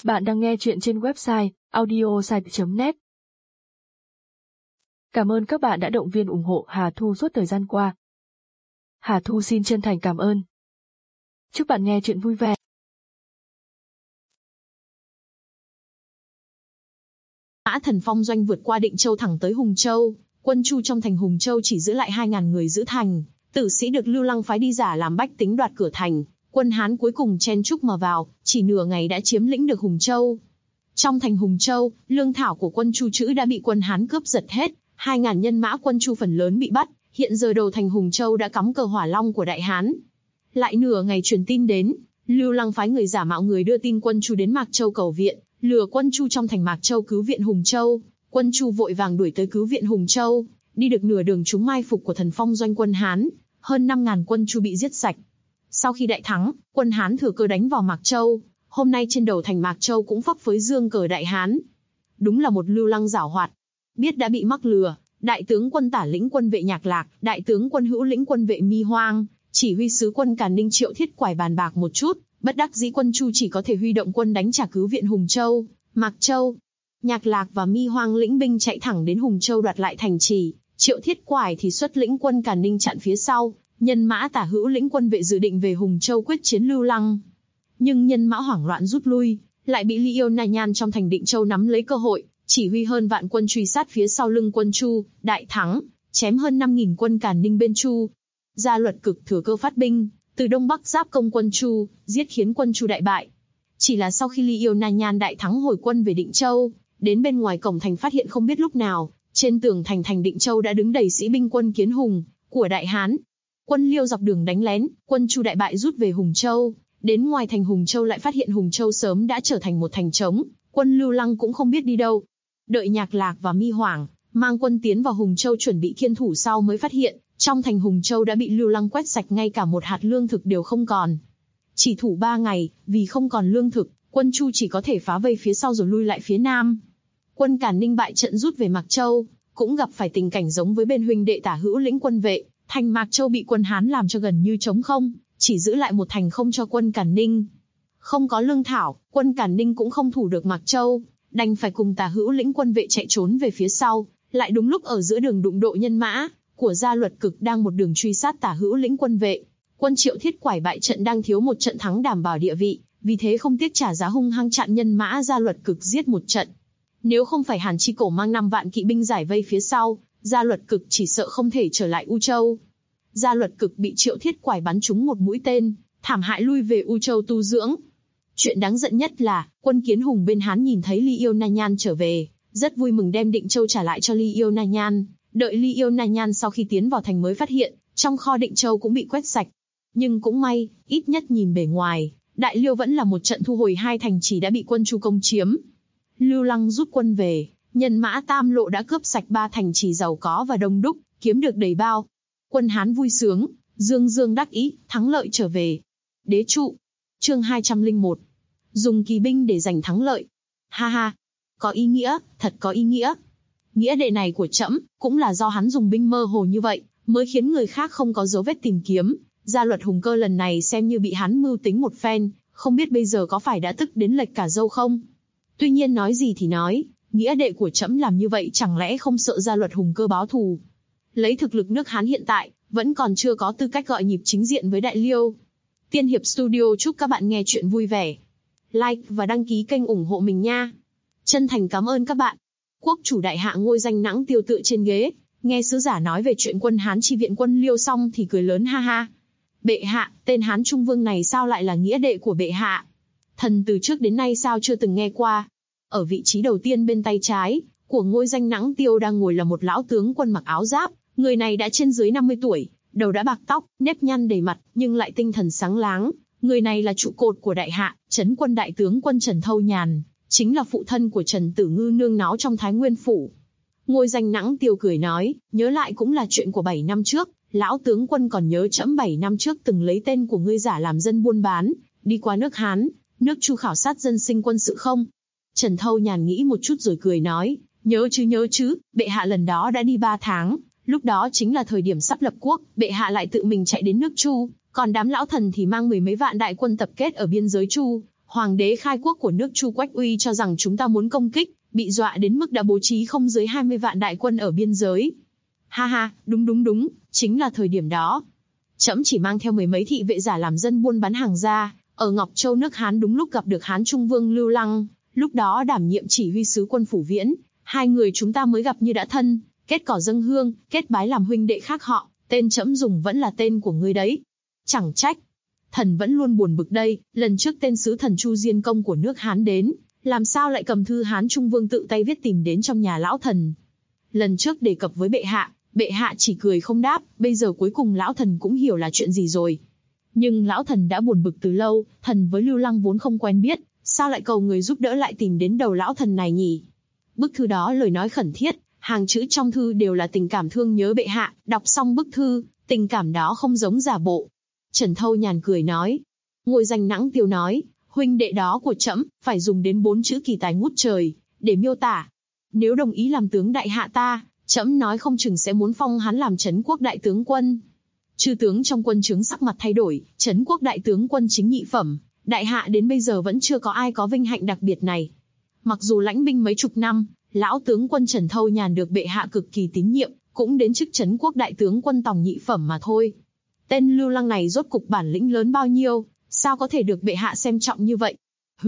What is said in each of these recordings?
Bạn đang nghe chuyện trên website audiosite.net. Cảm ơn các bạn đã động viên ủng hộ Hà Thu suốt thời gian qua. Hà Thu xin chân thành cảm ơn. Chúc bạn nghe chuyện vui vẻ. Mã Thần Phong doanh vượt qua Định Châu thẳng tới Hùng Châu. Quân Chu trong thành Hùng Châu chỉ giữ lại 2.000 người giữ thành. Tử sĩ được Lưu Lăng phái đi giả làm bách tính đoạt cửa thành. Quân Hán cuối cùng chen chúc mà vào, chỉ nửa ngày đã chiếm lĩnh được Hùng Châu. Trong thành Hùng Châu, lương thảo của quân Chu Trữ đã bị quân Hán cướp giật hết. 2.000 nhân mã quân Chu phần lớn bị bắt. Hiện giờ đầu thành Hùng Châu đã cắm cờ Hỏa Long của Đại Hán. Lại nửa ngày truyền tin đến, Lưu Lăng phái người giả mạo người đưa tin quân Chu đến Mạc Châu cầu viện, lừa quân Chu trong thành Mạc Châu cứu viện Hùng Châu. Quân Chu vội vàng đuổi tới cứu viện Hùng Châu, đi được nửa đường trúng mai phục của Thần Phong doanh quân Hán, hơn 5.000 quân Chu bị giết sạch. Sau khi đại thắng, quân Hán thừa cơ đánh vào Mạc Châu, hôm nay trên đầu thành Mạc Châu cũng phấp phới dương cờ Đại Hán. Đúng là một Lưu Lăng giảo hoạt. Biết đã bị mắc lừa, đại tướng quân Tả lĩnh quân vệ Nhạc Lạc, đại tướng quân Hữu lĩnh quân vệ Mi Hoang, chỉ huy sứ quân Càn Ninh Triệu Thiết Quải bàn bạc một chút, bất đắc dĩ quân Chu chỉ có thể huy động quân đánh trả cứu viện Hùng Châu, Mạc Châu. Nhạc Lạc và Mi Hoang lĩnh binh chạy thẳng đến Hùng Châu đoạt lại thành trì, Triệu Thiết Quải thì xuất lĩnh quân Càn Ninh chặn phía sau, nhân mã Tả Hữu lĩnh quân vệ dự định về Hùng Châu quyết chiến Lưu Lăng. Nhưng nhân mã hoảng loạn rút lui, lại bị Li Yêu Na Nhan trong thành Định Châu nắm lấy cơ hội, chỉ huy hơn vạn quân truy sát phía sau lưng quân Chu, đại thắng, chém hơn 5.000 quân Càn Ninh bên Chu. Gia Luật Cực thừa cơ phát binh, từ đông bắc giáp công quân Chu, giết khiến quân Chu đại bại. Chỉ là sau khi Li Yêu Na Nhan đại thắng hồi quân về Định Châu, đến bên ngoài cổng thành phát hiện không biết lúc nào, trên tường thành Định Châu đã đứng đầy sĩ binh quân Kiến Hùng của Đại Hán. Quân Liêu dọc đường đánh lén, quân Chu đại bại rút về Hùng Châu. Đến ngoài thành Hùng Châu lại phát hiện Hùng Châu sớm đã trở thành một thành trống, quân Lưu Lăng cũng không biết đi đâu. Đợi Nhạc Lạc và Mi Hoảng mang quân tiến vào Hùng Châu chuẩn bị kiên thủ sau mới phát hiện, trong thành Hùng Châu đã bị Lưu Lăng quét sạch, ngay cả một hạt lương thực đều không còn. Chỉ thủ 3 ngày, vì không còn lương thực, quân Chu chỉ có thể phá vây phía sau rồi lui lại phía nam. Quân Càn Ninh bại trận rút về Mạc Châu, cũng gặp phải tình cảnh giống với bên huynh đệ Tả Hữu lĩnh quân vệ, thành Mạc Châu bị quân Hán làm cho gần như trống không, chỉ giữ lại một thành không cho quân Càn Ninh. Không có lương thảo, quân Càn Ninh cũng không thủ được Mạc Châu, đành phải cùng Tả Hữu lĩnh quân vệ chạy trốn về phía sau, lại đúng lúc ở giữa đường đụng độ nhân mã của Gia Luật Cực đang một đường truy sát Tả Hữu lĩnh quân vệ. Quân Triệu Thiết Quải bại trận đang thiếu một trận thắng đảm bảo địa vị, vì thế không tiếc trả giá hung hăng chặn nhân mã Gia Luật Cực giết một trận. Nếu không phải Hàn Chi Cổ mang 5 vạn kỵ binh giải vây phía sau, Gia Luật Cực chỉ sợ không thể trở lại U Châu. Gia Luật Cực bị Triệu Thiết Quải bắn trúng một mũi tên, thảm hại lui về U Châu tu dưỡng. Chuyện đáng giận nhất là, quân Kiến Hùng bên Hán nhìn thấy Li Yêu Na Nhan trở về, rất vui mừng đem Định Châu trả lại cho Li Yêu Na Nhan. Đợi Li Yêu Na Nhan sau khi tiến vào thành mới phát hiện, trong kho Định Châu cũng bị quét sạch. Nhưng cũng may, ít nhất nhìn bề ngoài, Đại Liêu vẫn là một trận thu hồi 2 thành trì đã bị quân Chu công chiếm. Lưu Lăng rút quân về, nhân mã Tam Lộ đã cướp sạch 3 thành trì giàu có và đông đúc, kiếm được đầy bao. Quân Hán vui sướng, dương dương đắc ý, thắng lợi trở về. Đế trụ. Chương 201. Dùng kỳ binh để giành thắng lợi. Ha ha, có ý nghĩa, thật có ý nghĩa. Nghĩa đệ này của trẫm cũng là do hắn dùng binh mơ hồ như vậy, mới khiến người khác không có dấu vết tìm kiếm. Gia Luật Hùng Cơ lần này xem như bị hắn mưu tính một phen, không biết bây giờ có phải đã tức đến lệch cả râu không? Tuy nhiên nói gì thì nói, nghĩa đệ của trẫm làm như vậy chẳng lẽ không sợ Gia Luật Hùng Cơ báo thù? Lấy thực lực nước Hán hiện tại, vẫn còn chưa có tư cách gọi nhịp chính diện với Đại Liêu. Tiên Hiệp Studio chúc các bạn nghe chuyện vui vẻ. Like và đăng ký kênh ủng hộ mình nha. Chân thành cảm ơn các bạn. Quốc chủ đại hạ Ngôi Danh Nãng Tiêu tựa trên ghế, nghe sứ giả nói về chuyện quân Hán chi viện quân Liêu xong thì cười lớn ha ha. Bệ hạ, tên Hán Trung Vương này sao lại là nghĩa đệ của bệ hạ? Thần từ trước đến nay sao chưa từng nghe qua. Ở vị trí đầu tiên bên tay trái của Ngôi Danh Nãng Tiêu đang ngồi là một lão tướng quân mặc áo giáp. Người này đã trên dưới 50 tuổi, đầu đã bạc tóc, nếp nhăn đầy mặt, nhưng lại tinh thần sáng láng. Người này là trụ cột của đại hạ, Trấn quân đại tướng quân Trần Thâu Nhàn, chính là phụ thân của Trần Tử Ngư nương náu trong Thái Nguyên phủ. Ngôi Danh Nãng Tiêu cười nói, nhớ lại cũng là chuyện của 7 năm trước, lão tướng quân còn nhớ trẫm 7 năm trước từng lấy tên của ngươi giả làm dân buôn bán, đi qua nước Hán, nước Chu khảo sát dân sinh quân sự không? Trần Thâu Nhàn nghĩ một chút rồi cười nói, nhớ chứ, bệ hạ lần đó đã đi 3 tháng, lúc đó chính là thời điểm sắp lập quốc, bệ hạ lại tự mình chạy đến nước Chu, còn đám lão thần thì mang 10 mấy vạn đại quân tập kết ở biên giới Chu, Hoàng đế khai quốc của nước Chu Quách Uy cho rằng chúng ta muốn công kích, bị dọa đến mức đã bố trí không dưới 20 vạn đại quân ở biên giới. Ha ha, đúng, chính là thời điểm đó. Trẫm chỉ mang theo mười mấy thị vệ giả làm dân buôn bán hàng ra, ở Ngọc Châu nước Hán đúng lúc gặp được Hán Trung Vương Lưu Lăng, lúc đó đảm nhiệm chỉ huy sứ quân Phủ Viễn, hai người chúng ta mới gặp như đã thân, kết cỏ dâng hương, kết bái làm huynh đệ khác họ, tên trẫm dùng vẫn là tên của ngươi đấy. Chẳng trách, thần vẫn luôn buồn bực đây, lần trước tên sứ thần Chu Diên Công của nước Hán đến, làm sao lại cầm thư Hán Trung Vương tự tay viết tìm đến trong nhà lão thần. Lần trước đề cập với bệ hạ chỉ cười không đáp, bây giờ cuối cùng lão thần cũng hiểu là chuyện gì rồi. Nhưng lão thần đã buồn bực từ lâu, thần với Lưu Lăng vốn không quen biết, sao lại cầu người giúp đỡ lại tìm đến đầu lão thần này nhỉ? Bức thư đó lời nói khẩn thiết, hàng chữ trong thư đều là tình cảm thương nhớ bệ hạ, đọc xong bức thư, tình cảm đó không giống giả bộ. Trần Thâu Nhàn cười nói. Ngôi Danh Nãng Tiêu nói, huynh đệ đó của trẫm phải dùng đến 4 chữ kỳ tài ngút trời để miêu tả. Nếu đồng ý làm tướng đại hạ ta, trẫm nói không chừng sẽ muốn phong hắn làm Trấn Quốc đại tướng quân. Chư tướng trong quân trướng sắc mặt thay đổi, Trấn Quốc đại tướng quân chính nhị phẩm, đại hạ đến bây giờ vẫn chưa có ai có vinh hạnh đặc biệt này. Mặc dù lãnh binh mấy chục năm, lão tướng quân Trần Thâu Nhàn được bệ hạ cực kỳ tín nhiệm, cũng đến chức Trấn Quốc đại tướng quân tòng nhị phẩm mà thôi. Tên Lưu Lăng này rốt cục bản lĩnh lớn bao nhiêu, sao có thể được bệ hạ xem trọng như vậy?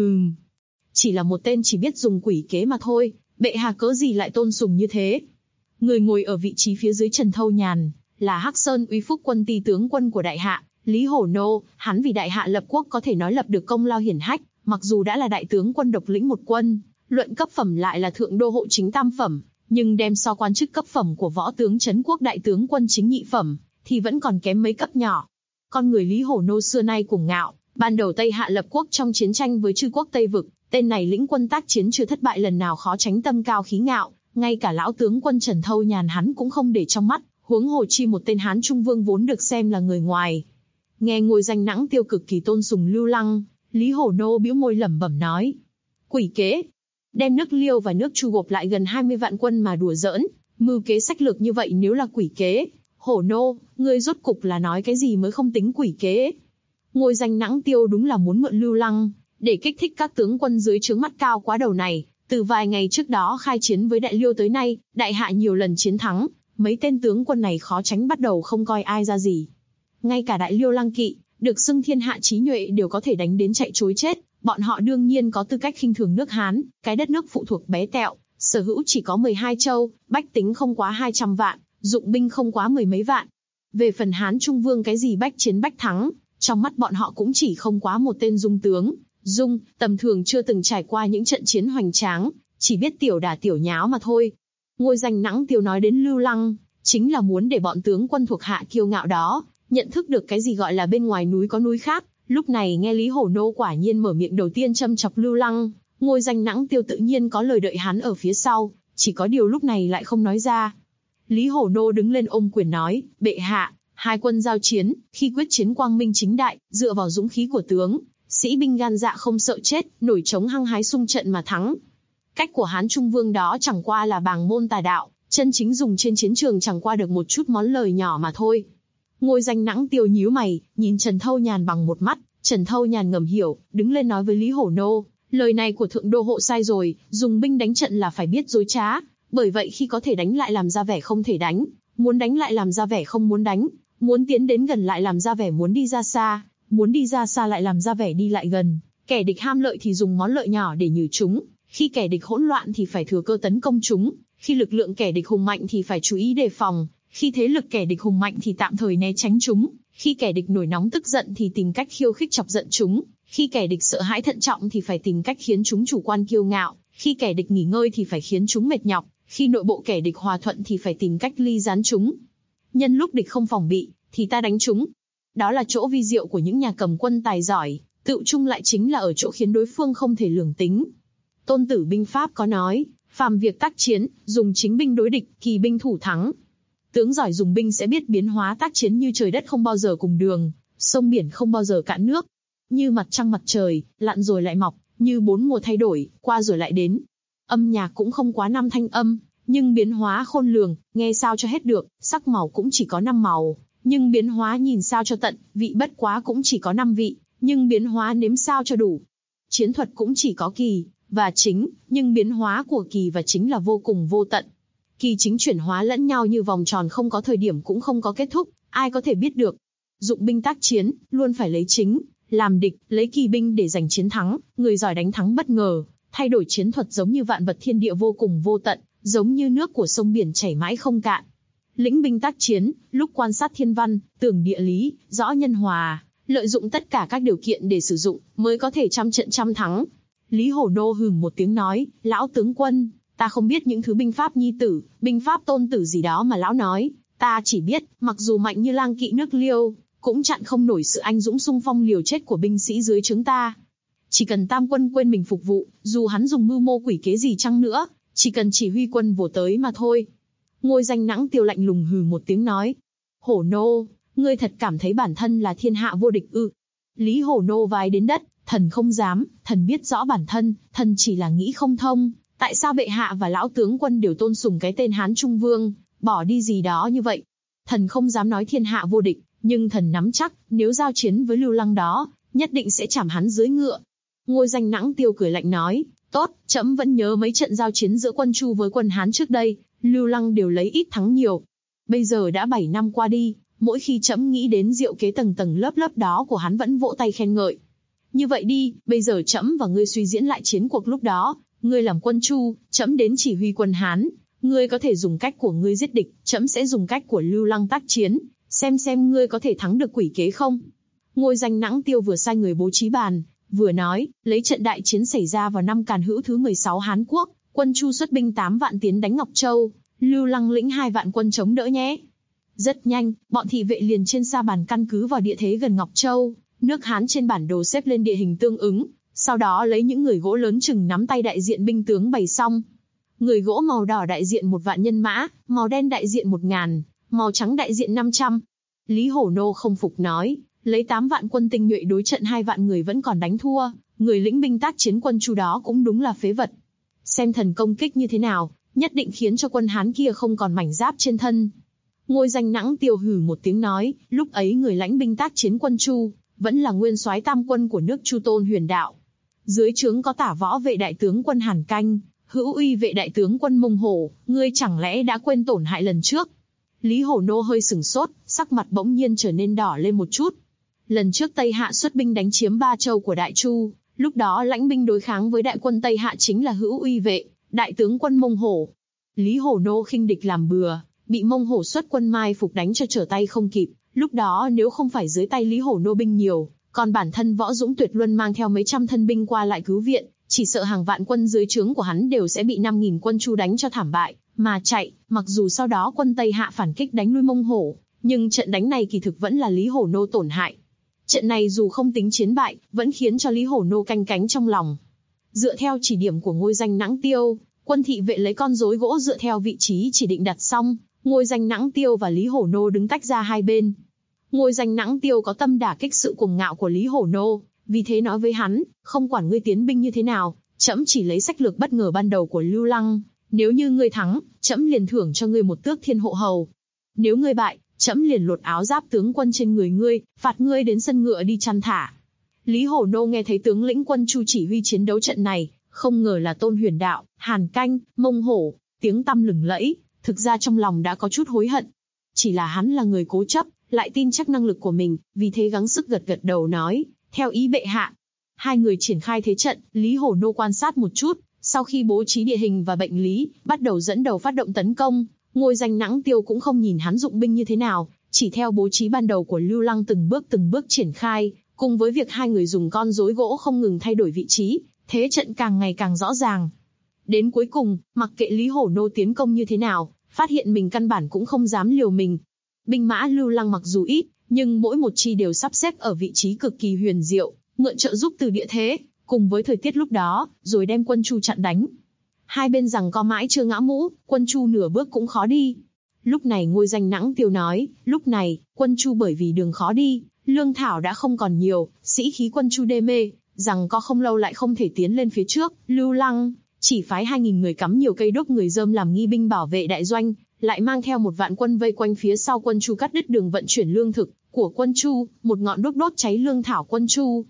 Chỉ là một tên chỉ biết dùng quỷ kế mà thôi, bệ hạ cớ gì lại tôn sùng như thế? Người ngồi ở vị trí phía dưới Trần Thâu Nhàn là Hắc Sơn Uy Phúc quân ty tướng quân của đại hạ, Lý Hổ Nô. Hắn vì đại hạ lập quốc có thể nói lập được công lao hiển hách, mặc dù đã là đại tướng quân độc lĩnh một quân, luận cấp phẩm lại là thượng đô hộ chính tam phẩm, nhưng đem so quan chức cấp phẩm của võ tướng Trấn Quốc đại tướng quân chính nhị phẩm, thì vẫn còn kém mấy cấp nhỏ. Con người Lý Hổ Nô xưa nay cuồng ngạo, ban đầu Tây Hạ lập quốc trong chiến tranh với chư quốc Tây Vực, tên này lĩnh quân tác chiến chưa thất bại lần nào khó tránh tâm cao khí ngạo, ngay cả lão tướng quân Trần Thâu Nhàn hắn cũng không để trong mắt, huống hồ chi một tên Hán Trung Vương vốn được xem là người ngoài. Nghe Ngôi Danh Nãng Tiêu cực kỳ tôn sùng Lưu Lăng, Lý Hổ Nô bĩu môi lẩm bẩm nói: quỷ kế, đem nước Liêu và nước Chu gộp lại gần 20 vạn quân mà đùa giỡn, mưu kế sách lược như vậy nếu là quỷ kế, Hổ Nô, ngươi rốt cục là nói cái gì mới không tính quỷ kế? Ngôi Danh Nãng Tiêu đúng là muốn mượn Lưu Lăng để kích thích các tướng quân dưới trướng mắt cao quá đầu này. Từ vài ngày trước đó khai chiến với Đại Liêu tới nay, đại hạ nhiều lần chiến thắng, mấy tên tướng quân này khó tránh bắt đầu không coi ai ra gì. Ngay cả Đại Liêu Lăng Kỵ, được xưng thiên hạ trí nhuệ đều có thể đánh đến chạy trối chết, bọn họ đương nhiên có tư cách khinh thường nước Hán, cái đất nước phụ thuộc bé tẹo, sở hữu chỉ có 12 châu, bách tính không quá 200 vạn, dụng binh không quá mười mấy vạn. Về phần Hán Trung Vương cái gì bách chiến bách thắng, trong mắt bọn họ cũng chỉ không quá một tên dung tướng. Tầm thường chưa từng trải qua những trận chiến hoành tráng, chỉ biết tiểu đả tiểu nháo mà thôi. Ngôi Danh Nãng Tiêu nói đến Lưu Lăng, chính là muốn để bọn tướng quân thuộc hạ kiêu ngạo đó, nhận thức được cái gì gọi là bên ngoài núi có núi khác. Lúc này nghe Lý Hổ Nô quả nhiên mở miệng đầu tiên châm chọc Lưu Lăng, Ngôi Danh Nãng Tiêu tự nhiên có lời đợi hắn ở phía sau, chỉ có điều lúc này lại không nói ra. Lý Hổ Nô đứng lên ôm quyền nói: bệ hạ, hai quân giao chiến, khi quyết chiến quang minh chính đại, dựa vào dũng khí của tướng, sĩ binh gan dạ không sợ chết, nổi trống hăng hái xung trận mà thắng. Cách của Hán Trung Vương đó chẳng qua là bàng môn tà đạo, chân chính dùng trên chiến trường chẳng qua được một chút món lời nhỏ mà thôi. Ngôi Danh Nãng Tiêu nhíu mày, nhìn Trần Thâu Nhàn bằng một mắt. Trần Thâu Nhàn ngầm hiểu, đứng lên nói với Lý Hổ Nô: lời này của thượng đô hộ sai rồi, dùng binh đánh trận là phải biết dối trá, bởi vậy khi có thể đánh lại làm ra vẻ không thể đánh, muốn đánh lại làm ra vẻ không muốn đánh, muốn tiến đến gần lại làm ra vẻ muốn đi ra xa, muốn đi ra xa lại làm ra vẻ đi lại gần. Kẻ địch ham lợi thì dùng món lợi nhỏ để nhử chúng, khi kẻ địch hỗn loạn thì phải thừa cơ tấn công chúng, khi lực lượng kẻ địch hùng mạnh thì phải chú ý đề phòng, khi thế lực kẻ địch hùng mạnh thì tạm thời né tránh chúng, khi kẻ địch nổi nóng tức giận thì tìm cách khiêu khích chọc giận chúng, khi kẻ địch sợ hãi thận trọng thì phải tìm cách khiến chúng chủ quan kiêu ngạo, khi kẻ địch nghỉ ngơi thì phải khiến chúng mệt nhọc, khi nội bộ kẻ địch hòa thuận thì phải tìm cách ly gián chúng. Nhân lúc địch không phòng bị, thì ta đánh chúng. Đó là chỗ vi diệu của những nhà cầm quân tài giỏi, tựu chung lại chính là ở chỗ khiến đối phương không thể lường tính. Tôn Tử binh pháp có nói, phàm việc tác chiến, dùng chính binh đối địch, kỳ binh thủ thắng. Tướng giỏi dùng binh sẽ biết biến hóa tác chiến như trời đất không bao giờ cùng đường, sông biển không bao giờ cạn nước. Như mặt trăng mặt trời, lặn rồi lại mọc, như bốn mùa thay đổi, qua rồi lại đến. Âm nhạc cũng không quá 5 thanh âm, nhưng biến hóa khôn lường, nghe sao cho hết được, sắc màu cũng chỉ có 5 màu, nhưng biến hóa nhìn sao cho tận, vị bất quá cũng chỉ có 5 vị, nhưng biến hóa nếm sao cho đủ. Chiến thuật cũng chỉ có kỳ và chính, nhưng biến hóa của kỳ và chính là vô cùng vô tận. Kỳ chính chuyển hóa lẫn nhau như vòng tròn, không có thời điểm cũng không có kết thúc, ai có thể biết được. Dụng binh tác chiến, luôn phải lấy chính làm địch, lấy kỳ binh để giành chiến thắng, người giỏi đánh thắng bất ngờ. Thay đổi chiến thuật giống như vạn vật thiên địa vô cùng vô tận, giống như nước của sông biển chảy mãi không cạn. Lĩnh binh tác chiến, lúc quan sát thiên văn, tưởng địa lý, rõ nhân hòa, lợi dụng tất cả các điều kiện để sử dụng, mới có thể trăm trận trăm thắng. Lý Hổ Nô hừ một tiếng nói, lão tướng quân, ta không biết những thứ binh pháp nhi tử, binh pháp tôn tử gì đó mà lão nói, ta chỉ biết, mặc dù mạnh như lang kỵ nước Liêu, cũng chặn không nổi sự anh dũng xung phong liều chết của binh sĩ dưới trướng ta. Chỉ cần tam quân quên mình phục vụ, dù hắn dùng mưu mô quỷ kế gì chăng nữa, chỉ cần chỉ huy quân vồ tới mà thôi. Ngôi Danh Nãng Tiêu lạnh lùng hừ một tiếng nói, Hổ Nô, ngươi thật cảm thấy bản thân là thiên hạ vô địch ư? Lý Hổ Nô vái đến đất, thần không dám, thần biết rõ bản thân, thần chỉ là nghĩ không thông, tại sao bệ hạ và lão tướng quân đều tôn sùng cái tên Hán Trung Vương, bỏ đi gì đó như vậy. Thần không dám nói thiên hạ vô địch, nhưng thần nắm chắc, nếu giao chiến với Lưu Lăng đó, nhất định sẽ chảm hắn dưới ngựa. Ngôi Danh Nãng Tiêu cười lạnh nói, tốt, trẫm vẫn nhớ mấy trận giao chiến giữa quân Chu với quân Hán trước đây, Lưu Lăng đều lấy ít thắng nhiều. Bây giờ đã 7 năm qua đi, mỗi khi trẫm nghĩ đến diệu kế tầng tầng lớp lớp đó của hắn vẫn vỗ tay khen ngợi. Như vậy đi, bây giờ trẫm và ngươi suy diễn lại chiến cuộc lúc đó, ngươi làm quân Chu, trẫm đến chỉ huy quân Hán, ngươi có thể dùng cách của ngươi giết địch, trẫm sẽ dùng cách của Lưu Lăng tác chiến, xem ngươi có thể thắng được quỷ kế không. Ngôi Danh Nãng Tiêu vừa sai người bố trí bàn, vừa nói, lấy trận đại chiến xảy ra vào năm Càn Hữu thứ 16 Hán Quốc, quân Chu xuất binh 8 vạn tiến đánh Ngọc Châu, Lưu Lăng lĩnh 2 vạn quân chống đỡ nhé. Rất nhanh, bọn thị vệ liền trên sa bàn căn cứ vào địa thế gần Ngọc Châu, nước Hán trên bản đồ xếp lên địa hình tương ứng, sau đó lấy những người gỗ lớn chừng nắm tay đại diện binh tướng bày xong. Người gỗ màu đỏ đại diện 1 vạn nhân mã, màu đen đại diện 1000, màu trắng đại diện 500. Lý Hổ Nô không phục nói, lấy 8 vạn quân tinh nhuệ đối trận 2 vạn người vẫn còn đánh thua, người lĩnh binh tác chiến quân Chu đó cũng đúng là phế vật. Xem thần công kích như thế nào, nhất định khiến cho quân Hán kia không còn mảnh giáp trên thân. Ngôi Danh Nãng Tiêu hừ một tiếng nói, lúc ấy người lãnh binh tác chiến quân Chu, vẫn là nguyên soái tam quân của nước Chu Tôn Huyền Đạo. Dưới trướng có Tả Võ vệ đại tướng quân Hàn Canh, Hữu Uy vệ đại tướng quân Mông Hổ, ngươi chẳng lẽ đã quên tổn hại lần trước? Lý Hổ Nô hơi sừng sốt, sắc mặt bỗng nhiên trở nên đỏ lên một chút. Lần trước Tây Hạ xuất binh đánh chiếm 3 châu của Đại Chu, lúc đó lãnh binh đối kháng với đại quân Tây Hạ chính là Hữu Uy vệ, đại tướng quân Mông Hổ. Lý Hổ Nô khinh địch làm bừa, bị Mông Hổ xuất quân mai phục đánh cho trở tay không kịp. Lúc đó nếu không phải dưới tay Lý Hổ Nô binh nhiều, còn bản thân Võ Dũng Tuyệt Luân mang theo mấy trăm thân binh qua lại cứu viện, chỉ sợ hàng vạn quân dưới trướng của hắn đều sẽ bị 5000 quân Chu đánh cho thảm bại, mà chạy. Mặc dù sau đó quân Tây Hạ phản kích đánh lui Mông Hổ, nhưng trận đánh này kỳ thực vẫn là Lý Hổ Nô tổn hại. Trận này dù không tính chiến bại, vẫn khiến cho Lý Hổ Nô canh cánh trong lòng. Dựa theo chỉ điểm của Ngôi Danh Nãng Tiêu, quân thị vệ lấy con rối gỗ dựa theo vị trí chỉ định đặt xong, Ngôi Danh Nãng Tiêu và Lý Hổ Nô đứng tách ra hai bên. Ngôi Danh Nãng Tiêu có tâm đả kích sự cuồng ngạo của Lý Hổ Nô, vì thế nói với hắn, không quản ngươi tiến binh như thế nào, trẫm chỉ lấy sách lược bất ngờ ban đầu của Lưu Lăng, nếu như ngươi thắng, trẫm liền thưởng cho ngươi một tước thiên hộ hầu. Nếu ngươi bại, trẫm liền lột áo giáp tướng quân trên người ngươi, phạt ngươi đến sân ngựa đi chăn thả. Lý Hổ Nô nghe thấy tướng lĩnh quân Chu chỉ huy chiến đấu trận này, không ngờ là Tôn Huyền Đạo, Hàn Canh, Mông Hổ, tiếng tăm lừng lẫy, thực ra trong lòng đã có chút hối hận. Chỉ là hắn là người cố chấp, lại tin chắc năng lực của mình, vì thế gắng sức gật gật đầu nói, theo ý bệ hạ. Hai người triển khai thế trận, Lý Hổ Nô quan sát một chút, sau khi bố trí địa hình và bệnh lý, bắt đầu dẫn đầu phát động tấn công. Ngôi Danh Nãng Tiêu cũng không nhìn hắn dụng binh như thế nào, chỉ theo bố trí ban đầu của Lưu Lăng từng bước triển khai, cùng với việc hai người dùng con rối gỗ không ngừng thay đổi vị trí, thế trận càng ngày càng rõ ràng. Đến cuối cùng, mặc kệ Lý Hổ Nô tiến công như thế nào, phát hiện mình căn bản cũng không dám liều mình. Binh mã Lưu Lăng mặc dù ít, nhưng mỗi một chi đều sắp xếp ở vị trí cực kỳ huyền diệu, mượn trợ giúp từ địa thế, cùng với thời tiết lúc đó, rồi đem quân Chu chặn đánh. Hai bên giằng co mãi chưa ngã mũ, quân Chu nửa bước cũng khó đi. Lúc này Ngôi Danh Nãng Tiêu nói, lúc này, quân Chu bởi vì đường khó đi, lương thảo đã không còn nhiều, sĩ khí quân Chu đê mê, giằng co không lâu lại không thể tiến lên phía trước. Lưu Lăng chỉ phái 2000 người cắm nhiều cây đuốc người rơm làm nghi binh bảo vệ đại doanh, lại mang theo 1 vạn quân vây quanh phía sau quân Chu cắt đứt đường vận chuyển lương thực của quân Chu, một ngọn đuốc đốt cháy lương thảo quân Chu.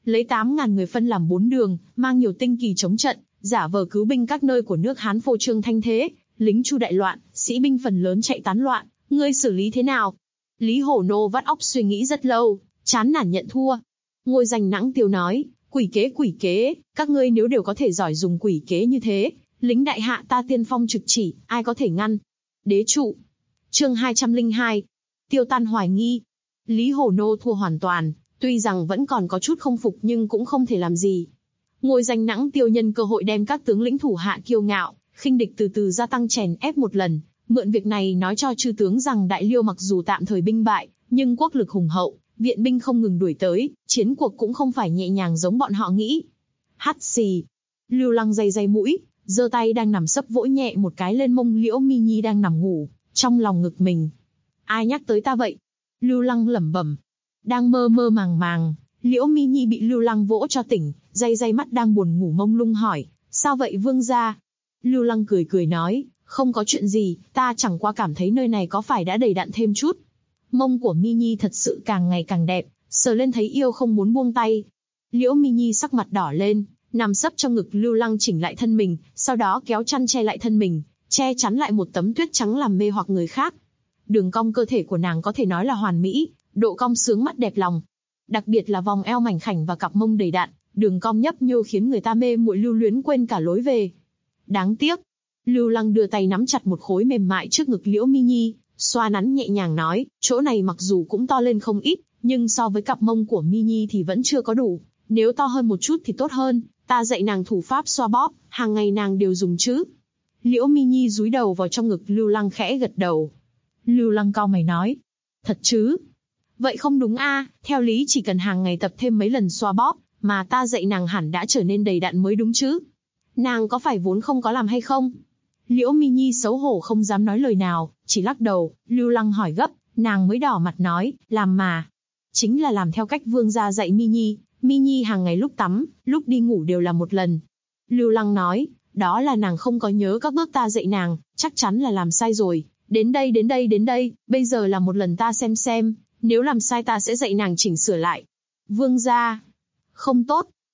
lấy 8.000 người phân làm 4 đường, mang nhiều tinh kỳ chống trận, giả vờ cứu binh các nơi của nước Hán phô trương thanh thế, lính Chu đại loạn, sĩ binh phần lớn chạy tán loạn, ngươi xử lý thế nào? Lý Hổ Nô vắt óc suy nghĩ rất lâu, chán nản nhận thua. Ngôi Danh Nãng Tiêu nói, quỷ kế, các ngươi nếu đều có thể giỏi dùng quỷ kế như thế, lính đại hạ ta tiên phong trực chỉ, ai có thể ngăn? Đế trụ. Chương 202. Tiêu tan hoài nghi. Lý Hổ Nô thua hoàn toàn, tuy rằng vẫn còn có chút không phục nhưng cũng không thể làm gì. Ngôi Danh Nãng Tiêu nhân cơ hội đem các tướng lĩnh thủ hạ kiêu ngạo, khinh địch từ từ gia tăng chèn ép một lần, mượn việc này nói cho chư tướng rằng Đại Liêu mặc dù tạm thời binh bại, nhưng quốc lực hùng hậu, viện binh không ngừng đuổi tới, chiến cuộc cũng không phải nhẹ nhàng giống bọn họ nghĩ. Hắt xì. Lưu Lăng day mũi, giơ tay đang nằm sấp vỗ nhẹ một cái lên mông Liễu Mi Nhi đang nằm ngủ, trong lòng ngực mình. Ai nhắc tới ta vậy? Lưu Lăng lẩm bẩm. Đang mơ mơ màng, Liễu Mi Nhi bị Lưu Lăng vỗ cho tỉnh, day mắt đang buồn ngủ mông lung hỏi, sao vậy vương gia? Lưu Lăng cười nói, không có chuyện gì, ta chẳng qua cảm thấy nơi này có phải đã đầy đặn thêm chút. Mông của Mi Nhi thật sự càng ngày càng đẹp, sờ lên thấy yêu không muốn buông tay. Liễu Mi Nhi sắc mặt đỏ lên, nằm sấp trong ngực Lưu Lăng chỉnh lại thân mình, sau đó kéo chăn che lại thân mình, che chắn lại một tấm tuyết trắng làm mê hoặc người khác. Đường cong cơ thể của nàng có thể nói là hoàn mỹ, độ cong sướng mắt đẹp lòng. Đặc biệt là vòng eo mảnh khảnh và cặp mông đầy đặn, đường cong nhấp nhô khiến người ta mê muội lưu luyến quên cả lối về. Đáng tiếc. Lưu Lăng đưa tay nắm chặt một khối mềm mại trước ngực Liễu Mi Nhi, xoa nắn nhẹ nhàng nói, chỗ này mặc dù cũng to lên không ít, nhưng so với cặp mông của Mi Nhi thì vẫn chưa có đủ. Nếu to hơn một chút thì tốt hơn, ta dạy nàng thủ pháp xoa bóp, hàng ngày nàng đều dùng chứ. Liễu Mi Nhi dúi đầu vào trong ngực Lưu Lăng khẽ gật đầu. Lưu Lăng cau mày nói, thật chứ? Vậy không đúng a, theo lý chỉ cần hàng ngày tập thêm mấy lần xoa bóp, mà ta dạy nàng hẳn đã trở nên đầy đặn mới đúng chứ. Nàng có phải vốn không có làm hay không? Liễu Mi Nhi xấu hổ không dám nói lời nào, chỉ lắc đầu. Lưu Lăng hỏi gấp, nàng mới đỏ mặt nói, làm mà. Chính là làm theo cách vương gia dạy Mi Nhi. Mi Nhi hàng ngày lúc tắm, lúc đi ngủ đều là một lần. Lưu Lăng nói, đó là nàng không có nhớ các bước ta dạy nàng, chắc chắn là làm sai rồi. Đến đây, bây giờ là một lần ta xem, nếu làm sai ta sẽ dạy nàng chỉnh sửa lại. Vương gia, không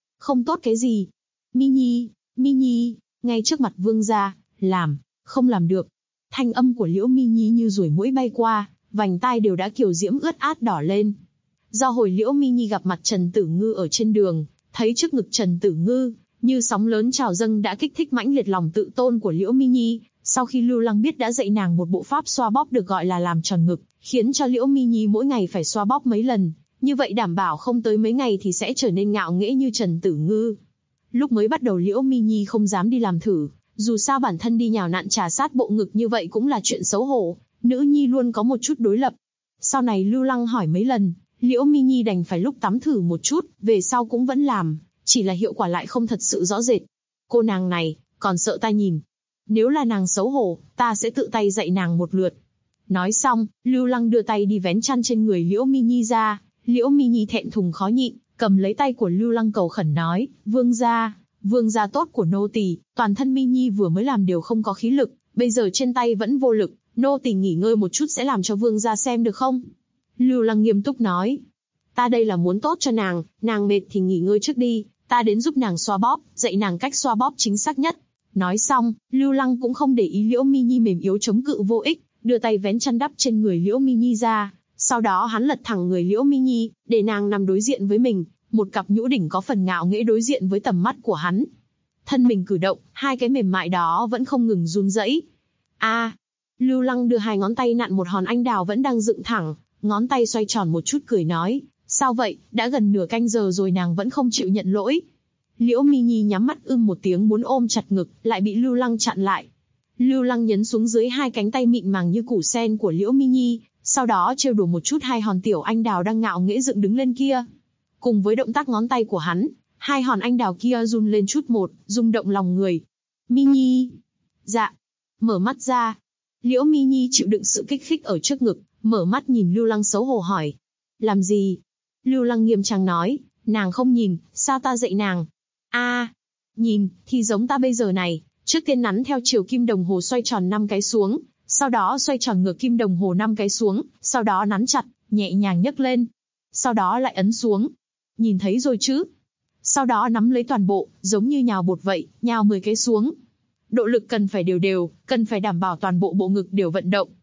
tốt cái gì? Mi Nhi, ngay trước mặt vương gia, không làm được. Thanh âm của Liễu Mi Nhi như ruồi muỗi bay qua, vành tai đều đã kiều diễm ướt át đỏ lên. Do hồi Liễu Mi Nhi gặp mặt Trần Tử Ngư ở trên đường, thấy trước ngực Trần Tử Ngư, như sóng lớn trào dâng đã kích thích mãnh liệt lòng tự tôn của Liễu Mi Nhi. Sau khi Lưu Lăng biết đã dạy nàng một bộ pháp xoa bóp được gọi là làm tròn ngực, khiến cho Liễu Mi Nhi mỗi ngày phải xoa bóp mấy lần, như vậy đảm bảo không tới mấy ngày thì sẽ trở nên ngạo nghễ như Trần Tử Ngư. Lúc mới bắt đầu Liễu Mi Nhi không dám đi làm thử, dù sao bản thân đi nhào nặn trà sát bộ ngực như vậy cũng là chuyện xấu hổ, nữ nhi luôn có một chút đối lập. Sau này Lưu Lăng hỏi mấy lần, Liễu Mi Nhi đành phải lúc tắm thử một chút, về sau cũng vẫn làm, chỉ là hiệu quả lại không thật sự rõ rệt. Cô nàng này, còn sợ ta nhìn. Nếu là nàng xấu hổ, ta sẽ tự tay dạy nàng một lượt. Nói xong, Lưu Lăng đưa tay đi vén chăn trên người Liễu Mi Nhi ra. Liễu Mi Nhi thẹn thùng khó nhịn, cầm lấy tay của Lưu Lăng cầu khẩn nói, vương gia tốt của nô tỳ, toàn thân Mi Nhi vừa mới làm đều không có khí lực, bây giờ trên tay vẫn vô lực, nô tỳ nghỉ ngơi một chút sẽ làm cho vương gia xem được không? Lưu Lăng nghiêm túc nói, ta đây là muốn tốt cho nàng mệt thì nghỉ ngơi trước đi, ta đến giúp nàng xoa bóp, dạy nàng cách xoa bóp chính xác nhất. Nói xong, Lưu Lăng cũng không để ý Liễu Mi Nhi mềm yếu chống cự vô ích, đưa tay vén chăn đắp trên người Liễu Mi Nhi ra. Sau đó hắn lật thẳng người Liễu Mi Nhi, để nàng nằm đối diện với mình, một cặp nhũ đỉnh có phần ngạo nghễ đối diện với tầm mắt của hắn. Thân mình cử động, hai cái mềm mại đó vẫn không ngừng run rẩy. Lưu Lăng đưa hai ngón tay nặn một hòn anh đào vẫn đang dựng thẳng, ngón tay xoay tròn một chút cười nói, sao vậy, đã gần nửa canh giờ rồi nàng vẫn không chịu nhận lỗi. Liễu Mi Nhi nhắm mắt một tiếng muốn ôm chặt ngực, lại bị Lưu Lăng chặn lại. Lưu Lăng nhấn xuống dưới hai cánh tay mịn màng như củ sen của Liễu Mi Nhi, sau đó trêu đùa một chút hai hòn tiểu anh đào đang ngạo nghễ dựng đứng lên kia. Cùng với động tác ngón tay của hắn, hai hòn anh đào kia run lên chút một, rung động lòng người. Mi Nhi, dạ, mở mắt ra. Liễu Mi Nhi chịu đựng sự kích thích ở trước ngực, mở mắt nhìn Lưu Lăng xấu hổ hỏi, làm gì? Lưu Lăng nghiêm trang nói, nàng không nhìn, sao ta dạy nàng? Nhìn, thì giống ta bây giờ này, trước tiên nắn theo chiều kim đồng hồ xoay tròn 5 cái xuống, sau đó xoay tròn ngược kim đồng hồ 5 cái xuống, sau đó nắn chặt, nhẹ nhàng nhấc lên, sau đó lại ấn xuống. Nhìn thấy rồi chứ? sau đó nắm lấy toàn bộ, giống như nhào bột vậy, nhào 10 cái xuống. Độ lực cần phải đều đều, cần phải đảm bảo toàn bộ bộ ngực đều vận động.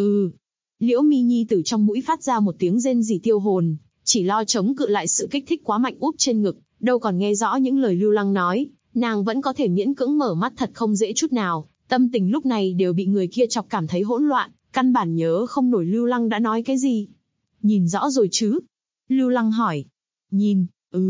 Liễu Mi Nhi từ trong mũi phát ra một tiếng rên rỉ tiêu hồn, chỉ lo chống cự lại sự kích thích quá mạnh úp trên ngực, đâu còn nghe rõ những lời Lưu Lăng nói, nàng vẫn có thể miễn cưỡng mở mắt thật không dễ chút nào, tâm tình lúc này đều bị người kia chọc cảm thấy hỗn loạn, căn bản nhớ không nổi Lưu Lăng đã nói cái gì. Nhìn rõ rồi chứ? Lưu Lăng hỏi. Nhìn,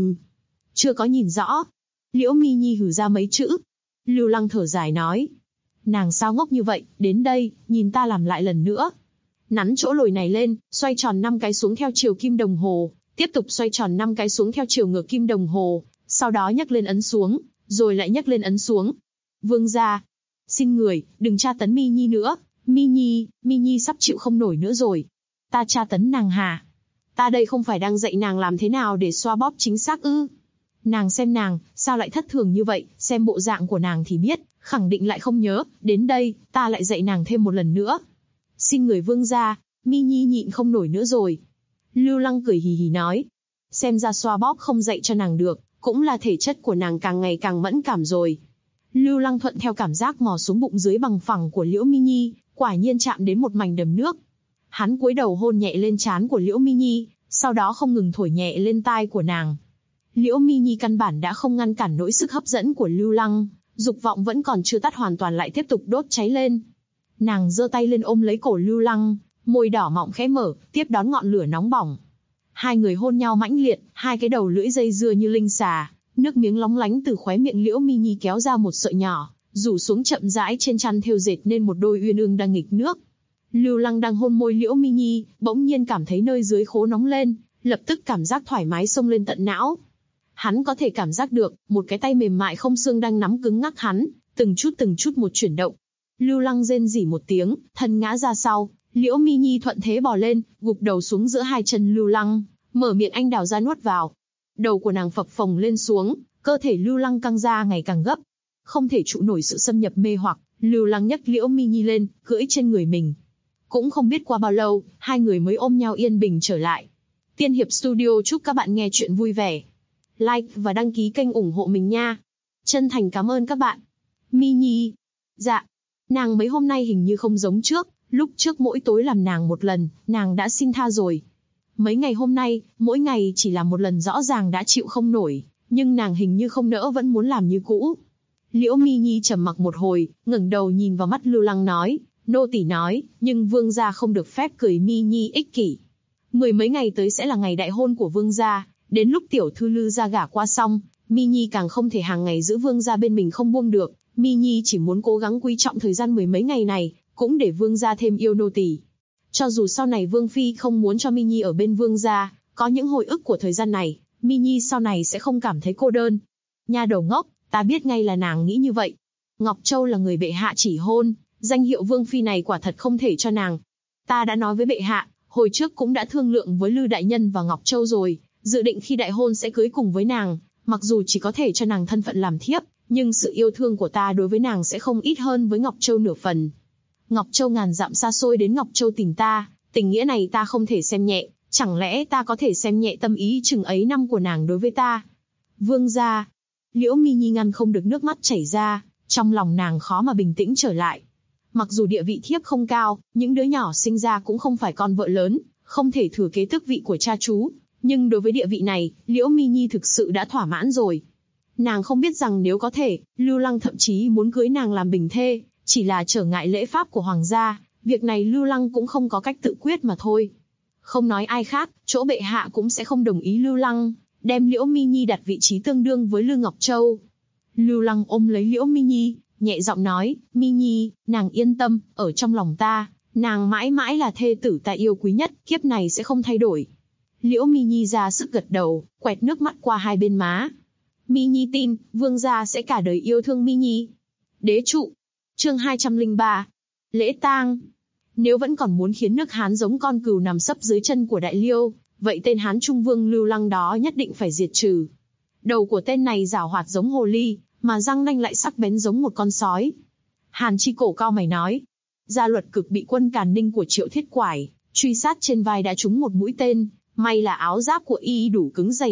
chưa có nhìn rõ. Liễu Mi Nhi hừ ra mấy chữ. Lưu Lăng thở dài nói. Nàng sao ngốc như vậy, đến đây, nhìn ta làm lại lần nữa. Nắn chỗ lồi này lên, xoay tròn 5 cái xuống theo chiều kim đồng hồ, tiếp tục xoay tròn 5 cái xuống theo chiều ngược kim đồng hồ, sau đó nhấc lên ấn xuống, rồi lại nhấc lên ấn xuống. Vương gia, xin người, đừng tra tấn Mi Nhi nữa, Mi Nhi sắp chịu không nổi nữa rồi. Ta tra tấn nàng hả? Ta đây không phải đang dạy nàng làm thế nào để xoa bóp chính xác ư? Nàng xem nàng, sao lại thất thường như vậy, xem bộ dạng của nàng thì biết, khẳng định lại không nhớ, đến đây, ta lại dạy nàng thêm một lần nữa. Xin người vương gia, Mi Nhi nhịn không nổi nữa rồi. Lưu Lăng cười hì hì nói. Xem ra xoa bóp không dạy cho nàng được, cũng là thể chất của nàng càng ngày càng mẫn cảm rồi. Lưu Lăng thuận theo cảm giác mò xuống bụng dưới bằng phẳng của Liễu Mi Nhi, quả nhiên chạm đến một mảnh đầm nước. Hắn cúi đầu hôn nhẹ lên trán của Liễu Mi Nhi, sau đó không ngừng thổi nhẹ lên tai của nàng. Liễu Mi Nhi căn bản đã không ngăn cản nổi sức hấp dẫn của Lưu Lăng, dục vọng vẫn còn chưa tắt hoàn toàn lại tiếp tục đốt cháy lên. Nàng giơ tay lên ôm lấy cổ Lưu Lăng, môi đỏ mọng khẽ mở, tiếp đón ngọn lửa nóng bỏng. Hai người hôn nhau mãnh liệt, hai cái đầu lưỡi dây dưa như linh xà, nước miếng lóng lánh từ khóe miệng Liễu Mi Nhi kéo ra một sợi nhỏ, rủ xuống chậm rãi trên chăn thêu dệt nên một đôi uyên ương đang nghịch nước. Lưu Lăng đang hôn môi Liễu Mi Nhi, bỗng nhiên cảm thấy nơi dưới khố nóng lên, lập tức cảm giác thoải mái xông lên tận não. Hắn có thể cảm giác được, một cái tay mềm mại không xương đang nắm cứng ngắc hắn, từng chút một chuyển động. Lưu Lăng rên rỉ một tiếng, thân ngã ra sau, Liễu Mi Nhi thuận thế bò lên, gục đầu xuống giữa hai chân Lưu Lăng, mở miệng anh đào ra nuốt vào. Đầu của nàng phập phồng lên xuống, cơ thể Lưu Lăng căng ra ngày càng gấp. Không thể trụ nổi sự xâm nhập mê hoặc, Lưu Lăng nhấc Liễu Mi Nhi lên, cưỡi trên người mình. Cũng không biết qua bao lâu, hai người mới ôm nhau yên bình trở lại. Tiên Hiệp Studio chúc các bạn nghe chuyện vui vẻ. Like và đăng ký kênh ủng hộ mình nha. Chân thành cảm ơn các bạn. Mi Nhi. Dạ. Nàng mấy hôm nay hình như không giống trước, lúc trước mỗi tối làm nàng một lần, nàng đã xin tha rồi. Mấy ngày hôm nay, mỗi ngày chỉ làm một lần rõ ràng đã chịu không nổi, nhưng nàng hình như không nỡ vẫn muốn làm như cũ. Liễu Mi Nhi trầm mặc một hồi, ngẩng đầu nhìn vào mắt Lưu Lăng nói, nô tỳ nói, nhưng vương gia không được phép cười Mi Nhi ích kỷ. 10 mấy ngày tới sẽ là ngày đại hôn của vương gia, đến lúc tiểu thư Lư gia gả qua xong, Mi Nhi càng không thể hàng ngày giữ vương gia bên mình không buông được. Mi Nhi chỉ muốn cố gắng quý trọng thời gian 10 mấy ngày này, cũng để vương gia thêm yêu nô tỳ. Cho dù sau này vương phi không muốn cho Mi Nhi ở bên vương gia, có những hồi ức của thời gian này, Mi Nhi sau này sẽ không cảm thấy cô đơn. Nha đầu ngốc, ta biết ngay là nàng nghĩ như vậy. Ngọc Châu là người bệ hạ chỉ hôn, danh hiệu vương phi này quả thật không thể cho nàng. Ta đã nói với bệ hạ, hồi trước cũng đã thương lượng với Lư đại nhân và Ngọc Châu rồi, dự định khi đại hôn sẽ cưới cùng với nàng, mặc dù chỉ có thể cho nàng thân phận làm thiếp, nhưng sự yêu thương của ta đối với nàng sẽ không ít hơn với Ngọc Châu nửa phần. Ngọc Châu ngàn dặm xa xôi đến Ngọc Châu tìm ta, tình nghĩa này ta không thể xem nhẹ, chẳng lẽ ta có thể xem nhẹ tâm ý chừng ấy năm của nàng đối với ta? Vương gia. Liễu Mi Nhi ngăn không được nước mắt chảy ra, trong lòng nàng khó mà bình tĩnh trở lại. Mặc dù địa vị thiếp không cao, những đứa nhỏ sinh ra cũng không phải con vợ lớn, không thể thừa kế tước vị của cha chú, nhưng đối với địa vị này, Liễu Mi Nhi thực sự đã thỏa mãn rồi. Nàng không biết rằng nếu có thể, Lưu Lăng thậm chí muốn cưới nàng làm bình thê, chỉ là trở ngại lễ pháp của hoàng gia, việc này Lưu Lăng cũng không có cách tự quyết mà thôi. Không nói ai khác, chỗ bệ hạ cũng sẽ không đồng ý Lưu Lăng, đem Liễu Mi Nhi đặt vị trí tương đương với Lư Ngọc Châu. Lưu Lăng ôm lấy Liễu Mi Nhi, nhẹ giọng nói, Mi Nhi, nàng yên tâm, ở trong lòng ta, nàng mãi mãi là thê tử ta yêu quý nhất, kiếp này sẽ không thay đổi. Liễu Mi Nhi ra sức gật đầu, quẹt nước mắt qua hai bên má. Mi Nhi tin, vương gia sẽ cả đời yêu thương Mi Nhi. Đế trụ. Chương 203. Lễ tang. Nếu vẫn còn muốn khiến nước Hán giống con cừu nằm sấp dưới chân của Đại Liêu, vậy tên Hán Trung Vương Lưu Lăng đó nhất định phải diệt trừ. Đầu của tên này giảo hoạt giống hồ ly, mà răng nanh lại sắc bén giống một con sói. Hàn Chi cổ cao mày nói. Gia Luật Cực bị quân Càn Ninh của Triệu Thiết Quải truy sát trên vai đã trúng một mũi tên, may là áo giáp của y đủ cứng dày nặng,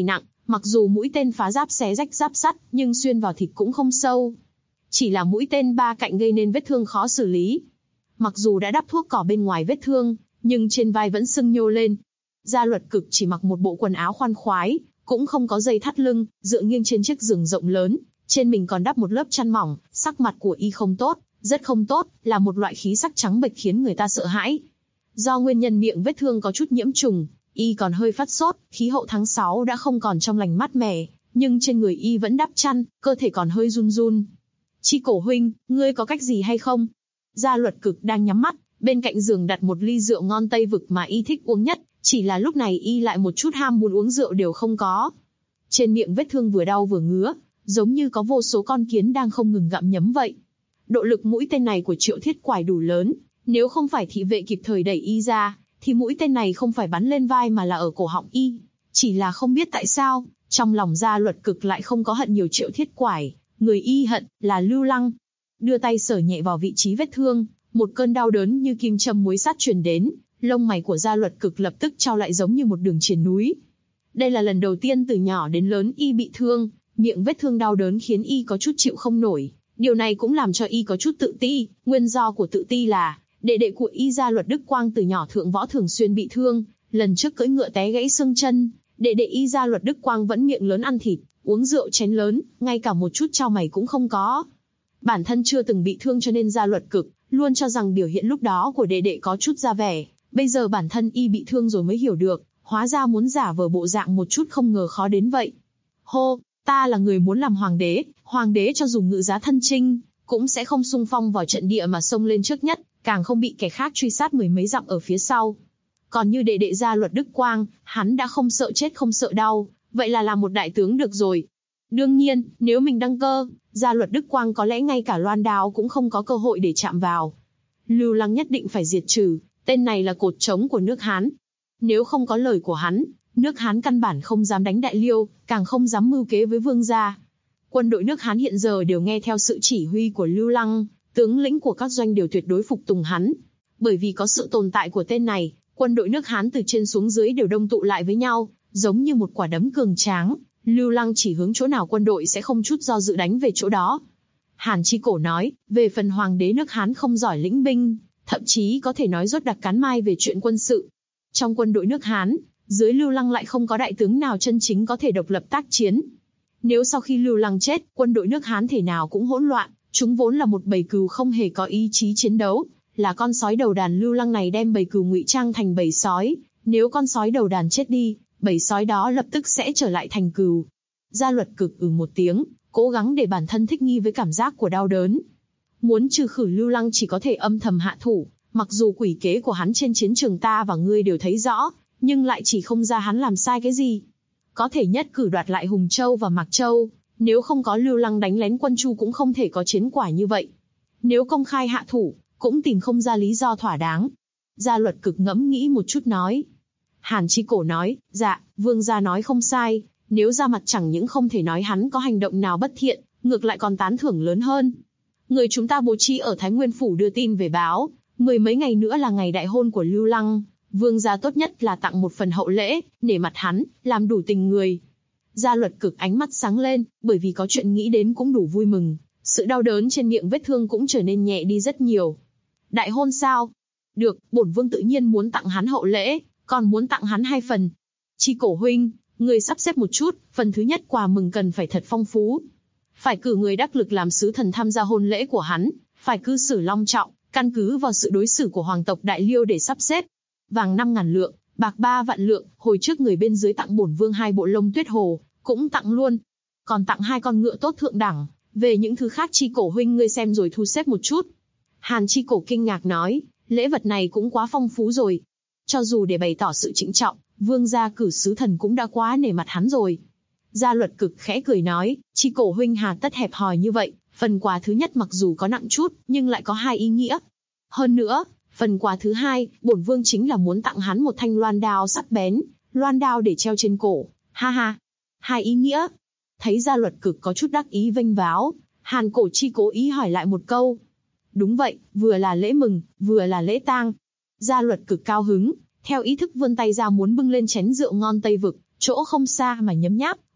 Mặc dù mũi tên phá giáp xé rách giáp sắt, nhưng xuyên vào thịt cũng không sâu. Chỉ là mũi tên ba cạnh gây nên vết thương khó xử lý. Mặc dù đã đắp thuốc cỏ bên ngoài vết thương, nhưng trên vai vẫn sưng nhô lên. Gia Luật Cực chỉ mặc một bộ quần áo khoan khoái, cũng không có dây thắt lưng, dựa nghiêng trên chiếc giường rộng lớn, trên mình còn đắp một lớp chăn mỏng. Sắc mặt của y không tốt, rất không tốt, là một loại khí sắc trắng bệch khiến người ta sợ hãi. Do nguyên nhân miệng vết thương có chút nhiễm trùng, y còn hơi phát sốt. Khí hậu tháng 6 đã không còn trong lành mát mẻ, nhưng trên người y vẫn đắp chăn, cơ thể còn hơi run run. Chi Cổ huynh, ngươi có cách gì hay không? Gia Luật Cực đang nhắm mắt, bên cạnh giường đặt một ly rượu ngon Tây vực mà y thích uống nhất, chỉ là lúc này y lại một chút ham muốn uống rượu đều không có. Trên miệng vết thương vừa đau vừa ngứa, giống như có vô số con kiến đang không ngừng gặm nhấm vậy. Độ lực mũi tên này của Triệu Thiết Quải đủ lớn, nếu không phải thị vệ kịp thời đẩy y ra, thì mũi tên này không phải bắn lên vai mà là ở cổ họng y. Chỉ là không biết tại sao, trong lòng Gia Luật Cực lại không có hận nhiều Triệu Thiết Quải, người y hận là Lưu Lăng. Đưa tay sờ nhẹ vào vị trí vết thương, một cơn đau đớn như kim châm muối sắt truyền đến, lông mày của Gia Luật Cực lập tức chau lại giống như một đường triền núi. Đây là lần đầu tiên từ nhỏ đến lớn y bị thương, miệng vết thương đau đớn khiến y có chút chịu không nổi. Điều này cũng làm cho y có chút tự ti. Nguyên do của tự ti là đệ đệ của y Gia Luật Đức Quang từ nhỏ thượng võ thường xuyên bị thương, lần trước cưỡi ngựa té gãy xương chân. Đệ đệ y Gia Luật Đức Quang vẫn miệng lớn ăn thịt, uống rượu chén lớn, ngay cả một chút chau mày cũng không có. Bản thân chưa từng bị thương cho nên Gia Luật Cực luôn cho rằng biểu hiện lúc đó của đệ đệ có chút ra vẻ. Bây giờ bản thân y bị thương rồi mới hiểu được, hóa ra muốn giả vờ bộ dạng một chút không ngờ khó đến vậy. Hô, ta là người muốn làm hoàng đế cho dù ngự giá thân chinh, cũng sẽ không xung phong vào trận địa mà xông lên trước nhất, càng không bị kẻ khác truy sát mười mấy dặm ở phía sau. Còn như đệ đệ Gia Luật Đức Quang, hắn đã không sợ chết không sợ đau, vậy là làm một đại tướng được rồi. Đương nhiên, nếu mình đăng cơ, Gia Luật Đức Quang có lẽ ngay cả loan đao cũng không có cơ hội để chạm vào. Lưu Lăng nhất định phải diệt trừ, tên này là cột trống của nước Hán. Nếu không có lời của hắn, nước Hán căn bản không dám đánh Đại Liêu, càng không dám mưu kế với vương gia. Quân đội nước Hán hiện giờ đều nghe theo sự chỉ huy của Lưu Lăng, tướng lĩnh của các doanh đều tuyệt đối phục tùng hắn. Bởi vì có sự tồn tại của tên này, quân đội nước Hán từ trên xuống dưới đều đông tụ lại với nhau, giống như một quả đấm cường tráng. Lưu Lăng chỉ hướng chỗ nào quân đội sẽ không chút do dự đánh về chỗ đó. Hàn Chi Cổ nói, về phần hoàng đế nước Hán không giỏi lĩnh binh, thậm chí có thể nói rốt đặc cán mai về chuyện quân sự. Trong quân đội nước Hán, dưới Lưu Lăng lại không có đại tướng nào chân chính có thể độc lập tác chiến. Nếu sau khi Lưu Lăng chết, quân đội nước Hán thể nào cũng hỗn loạn, chúng vốn là một bầy cừu không hề có ý chí chiến đấu, là con sói đầu đàn Lưu Lăng này đem bầy cừu ngụy trang thành bầy sói, nếu con sói đầu đàn chết đi, bầy sói đó lập tức sẽ trở lại thành cừu. Gia Luật Cực một tiếng, cố gắng để bản thân thích nghi với cảm giác của đau đớn. Muốn trừ khử Lưu Lăng chỉ có thể âm thầm hạ thủ, mặc dù quỷ kế của hắn trên chiến trường ta và ngươi đều thấy rõ, nhưng lại chỉ không ra hắn làm sai cái gì. Có thể nhất cử đoạt lại Hùng Châu và Mạc Châu, nếu không có Lưu Lăng đánh lén quân Chu cũng không thể có chiến quả như vậy. Nếu công khai hạ thủ, cũng tìm không ra lý do thỏa đáng. Gia Luật Cực ngẫm nghĩ một chút nói. Hàn Chi Cổ nói, dạ, vương gia nói không sai, nếu ra mặt chẳng những không thể nói hắn có hành động nào bất thiện, ngược lại còn tán thưởng lớn hơn. Người chúng ta bố trí ở Thái Nguyên Phủ đưa tin về báo, 10 mấy ngày nữa là ngày đại hôn của Lưu Lăng, vương gia tốt nhất là tặng một phần hậu lễ, nể mặt hắn, làm đủ tình người. Gia Luật Cực ánh mắt sáng lên, bởi vì có chuyện nghĩ đến cũng đủ vui mừng, sự đau đớn trên miệng vết thương cũng trở nên nhẹ đi rất nhiều. Đại hôn sao? Được, bổn vương tự nhiên muốn tặng hắn hậu lễ, còn muốn tặng hắn 2 phần. Chi Cổ huynh, người sắp xếp một chút, phần thứ nhất quà mừng cần phải thật phong phú. Phải cử người đắc lực làm sứ thần tham gia hôn lễ của hắn, phải cư xử long trọng, căn cứ vào sự đối xử của hoàng tộc Đại Liêu để sắp xếp. Vàng 5.000 lượng, bạc 3 vạn lượng, hồi trước người bên dưới tặng bổn vương 2 bộ lông tuyết hồ, cũng tặng luôn. Còn tặng 2 con ngựa tốt thượng đẳng, về những thứ khác Chi Cổ huynh ngươi xem rồi thu xếp một chút. Hàn Chi Cổ kinh ngạc nói, lễ vật này cũng quá phong phú rồi. Cho dù để bày tỏ sự trịnh trọng, vương gia cử sứ thần cũng đã quá nể mặt hắn rồi. Gia Luật Cực khẽ cười nói, Chi Cổ huynh hà tất hẹp hòi như vậy, phần quà thứ nhất mặc dù có nặng chút, nhưng lại có 2 ý nghĩa. Hơn nữa, phần quà thứ 2, bổn vương chính là muốn tặng hắn một thanh loan đao sắc bén, loan đao để treo trên cổ, ha ha. 2 ý nghĩa. Thấy Gia Luật Cực có chút đắc ý vênh váo, Hàn Cổ Chi cố ý hỏi lại một câu. Đúng vậy, vừa là lễ mừng, vừa là lễ tang. Gia Luật Cực cao hứng, theo ý thức vươn tay ra muốn bưng lên chén rượu ngon Tây vực, chỗ không xa mà nhấm nháp,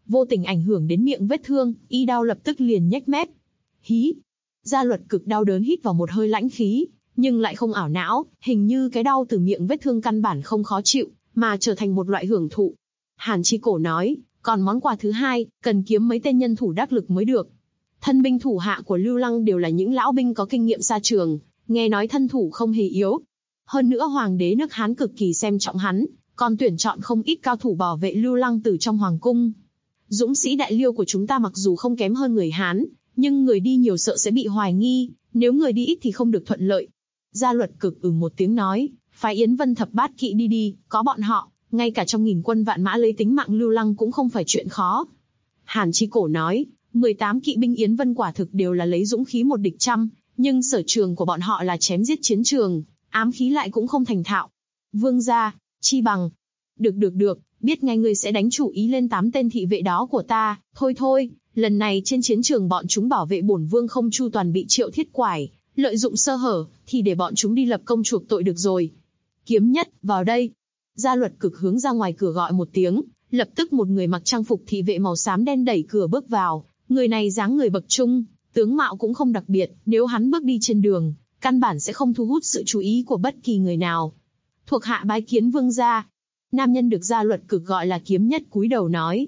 vô tình ảnh hưởng đến miệng vết thương, y đau lập tức liền nhếch mép. Hí! Gia Luật Cực đau đớn hít vào một hơi lãnh khí, nhưng lại không ảo não, hình như cái đau từ miệng vết thương căn bản không khó chịu, mà trở thành một loại hưởng thụ. Hàn Chi Cổ nói, còn món quà thứ hai, cần kiếm mấy tên nhân thủ đắc lực mới được. Thân binh thủ hạ của Lưu Lăng đều là những lão binh có kinh nghiệm xa trường, nghe nói thân thủ không hề yếu. Hơn nữa hoàng đế nước Hán cực kỳ xem trọng hắn, còn tuyển chọn không ít cao thủ bảo vệ Lưu Lăng từ trong hoàng cung. Dũng sĩ đại Liêu của chúng ta mặc dù không kém hơn người Hán, nhưng người đi nhiều sợ sẽ bị hoài nghi, nếu người đi ít thì không được thuận lợi. Gia Luật Cực một tiếng nói, phái Yến Vân thập bát kỵ đi, có bọn họ, ngay cả trong 1000 quân vạn mã lấy tính mạng Lưu Lăng cũng không phải chuyện khó. Hàn Chi Cổ nói, 18 kỵ binh Yến Vân quả thực đều là lấy dũng khí một địch trăm, nhưng sở trường của bọn họ là chém giết chiến trường, ám khí lại cũng không thành thạo. Vương gia, chi bằng. Được, biết ngay ngươi sẽ đánh chủ ý lên 8 tên thị vệ đó của ta, thôi, lần này trên chiến trường bọn chúng bảo vệ bổn vương không chu toàn bị Triệu Thiết quải, lợi dụng sơ hở, thì để bọn chúng đi lập công chuộc tội được rồi. Kiếm Nhất, vào đây. Gia Luật Cực hướng ra ngoài cửa gọi một tiếng, lập tức một người mặc trang phục thị vệ màu xám đen đẩy cửa bước vào, người này dáng người bậc trung, tướng mạo cũng không đặc biệt, nếu hắn bước đi trên đường, căn bản sẽ không thu hút sự chú ý của bất kỳ người nào. Thuộc hạ bái kiến vương gia. Nam nhân được Gia Luật Cực gọi là Kiếm Nhất cúi đầu nói.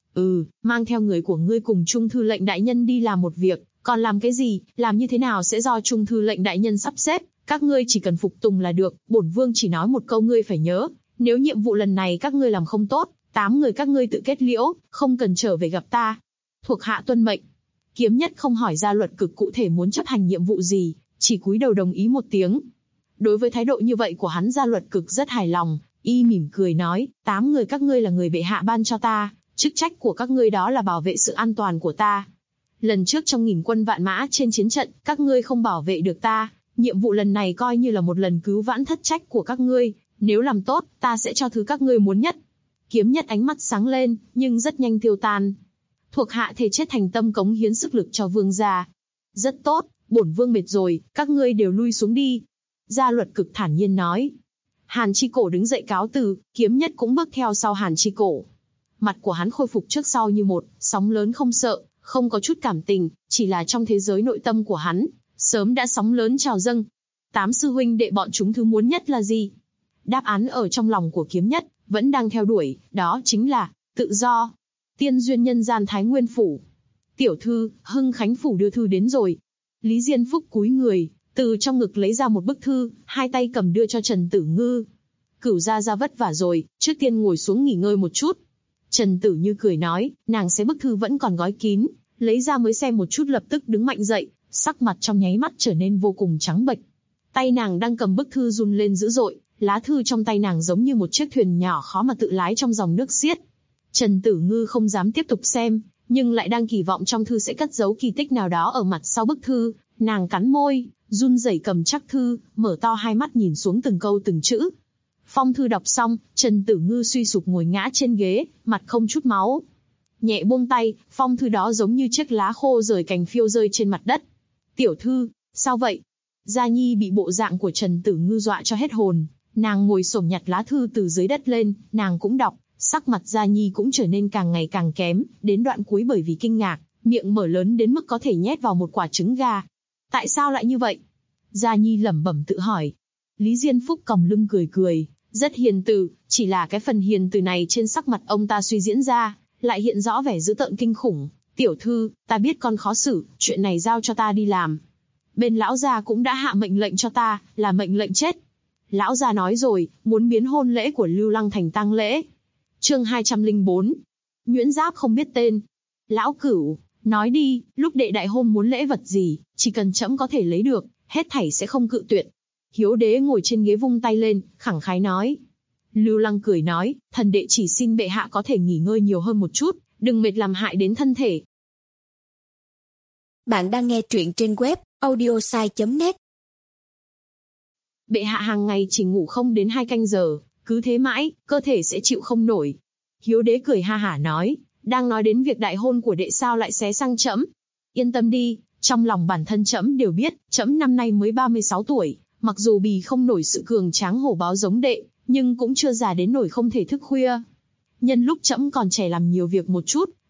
Mang theo người của ngươi cùng Trung thư lệnh đại nhân đi làm một việc, còn làm cái gì, làm như thế nào sẽ do Trung thư lệnh đại nhân sắp xếp, các ngươi chỉ cần phục tùng là được, bổn vương chỉ nói một câu ngươi phải nhớ, nếu nhiệm vụ lần này các ngươi làm không tốt, 8 người các ngươi tự kết liễu, không cần trở về gặp ta. Thuộc hạ tuân mệnh. Kiếm Nhất không hỏi Gia Luật Cực cụ thể muốn chấp hành nhiệm vụ gì, chỉ cúi đầu đồng ý một tiếng. Đối với thái độ như vậy của hắn, Gia Luật Cực rất hài lòng, y mỉm cười nói, 8 người các ngươi là người bệ hạ ban cho ta, chức trách của các ngươi đó là bảo vệ sự an toàn của ta. Lần trước trong 1000 quân vạn mã trên chiến trận, các ngươi không bảo vệ được ta, nhiệm vụ lần này coi như là một lần cứu vãn thất trách của các ngươi, nếu làm tốt, ta sẽ cho thứ các ngươi muốn nhất. Kiếm Nhất ánh mắt sáng lên, nhưng rất nhanh tiêu tan. Thuộc hạ thề chết thành tâm cống hiến sức lực cho vương gia. Rất tốt, bổn vương mệt rồi, các ngươi đều lui xuống đi. Gia Luật Cực thản nhiên nói. Hàn Chi Cổ đứng dậy cáo từ, Kiếm Nhất cũng bước theo sau Hàn Chi Cổ. Mặt của hắn khôi phục trước sau như một, sóng lớn không sợ, không có chút cảm tình, chỉ là trong thế giới nội tâm của hắn, sớm đã sóng lớn trào dâng. 8 sư huynh đệ bọn chúng thứ muốn nhất là gì? Đáp án ở trong lòng của Kiếm Nhất, vẫn đang theo đuổi, đó chính là tự do. Tiên duyên nhân gian Thái Nguyên phủ. Tiểu thư, Hưng Khánh phủ đưa thư đến rồi. Lý Diên Phúc cúi người, từ trong ngực lấy ra một bức thư, hai tay cầm đưa cho Trần Tử Ngư. Cửu gia vất vả rồi, trước tiên ngồi xuống nghỉ ngơi một chút. Trần Tử Như cười nói, nàng xé bức thư vẫn còn gói kín, lấy ra mới xem một chút lập tức đứng mạnh dậy, sắc mặt trong nháy mắt trở nên vô cùng trắng bệch. Tay nàng đang cầm bức thư run lên dữ dội, lá thư trong tay nàng giống như một chiếc thuyền nhỏ khó mà tự lái trong dòng nước xiết. Trần Tử Ngư không dám tiếp tục xem, nhưng lại đang kỳ vọng trong thư sẽ cất giấu kỳ tích nào đó ở mặt sau bức thư. Nàng cắn môi, run rẩy cầm chắc thư, mở to hai mắt nhìn xuống từng câu từng chữ. Phong thư đọc xong, Trần Tử Ngư suy sụp ngồi ngã trên ghế, mặt không chút máu. Nhẹ buông tay, phong thư đó giống như chiếc lá khô rời cành phiêu rơi trên mặt đất. Tiểu thư, sao vậy? Gia Nhi bị bộ dạng của Trần Tử Ngư dọa cho hết hồn, nàng ngồi xổm nhặt lá thư từ dưới đất lên, nàng cũng đọc, sắc mặt Gia Nhi cũng trở nên càng ngày càng kém, đến đoạn cuối bởi vì kinh ngạc, miệng mở lớn đến mức có thể nhét vào một quả trứng gà. Tại sao lại như vậy? Gia Nhi lẩm bẩm tự hỏi. Lý Diên Phúc còng lưng cười cười, rất hiền từ, chỉ là cái phần hiền từ này trên sắc mặt ông ta suy diễn ra, lại hiện rõ vẻ dữ tợn kinh khủng. Tiểu thư, ta biết con khó xử, chuyện này giao cho ta đi làm. Bên lão gia cũng đã hạ mệnh lệnh cho ta, là mệnh lệnh chết. Lão gia nói rồi, muốn biến hôn lễ của Lưu Lăng thành tang lễ. Chương 204. Nhuyễn Giáp không biết tên. Lão Cửu, nói đi, lúc đệ đại hôn muốn lễ vật gì, chỉ cần trẫm có thể lấy được, hết thảy sẽ không cự tuyệt. Hiếu đế ngồi trên ghế vung tay lên, khẳng khái nói. Lưu Lăng cười nói, thần đệ chỉ xin bệ hạ có thể nghỉ ngơi nhiều hơn một chút, đừng mệt làm hại đến thân thể. Bạn đang nghe truyện trên web audiosai.net. Bệ hạ hàng ngày chỉ ngủ không đến 2 canh giờ, cứ thế mãi, cơ thể sẽ chịu không nổi. Hiếu đế cười ha hả nói, đang nói đến việc đại hôn của đệ sao lại xé sang trẫm. Yên tâm đi, trong lòng bản thân trẫm đều biết, trẫm năm nay mới 36 tuổi, mặc dù bì không nổi sự cường tráng hổ báo giống đệ, nhưng cũng chưa già đến nổi không thể thức khuya. Nhân lúc trẫm còn trẻ làm nhiều việc một chút,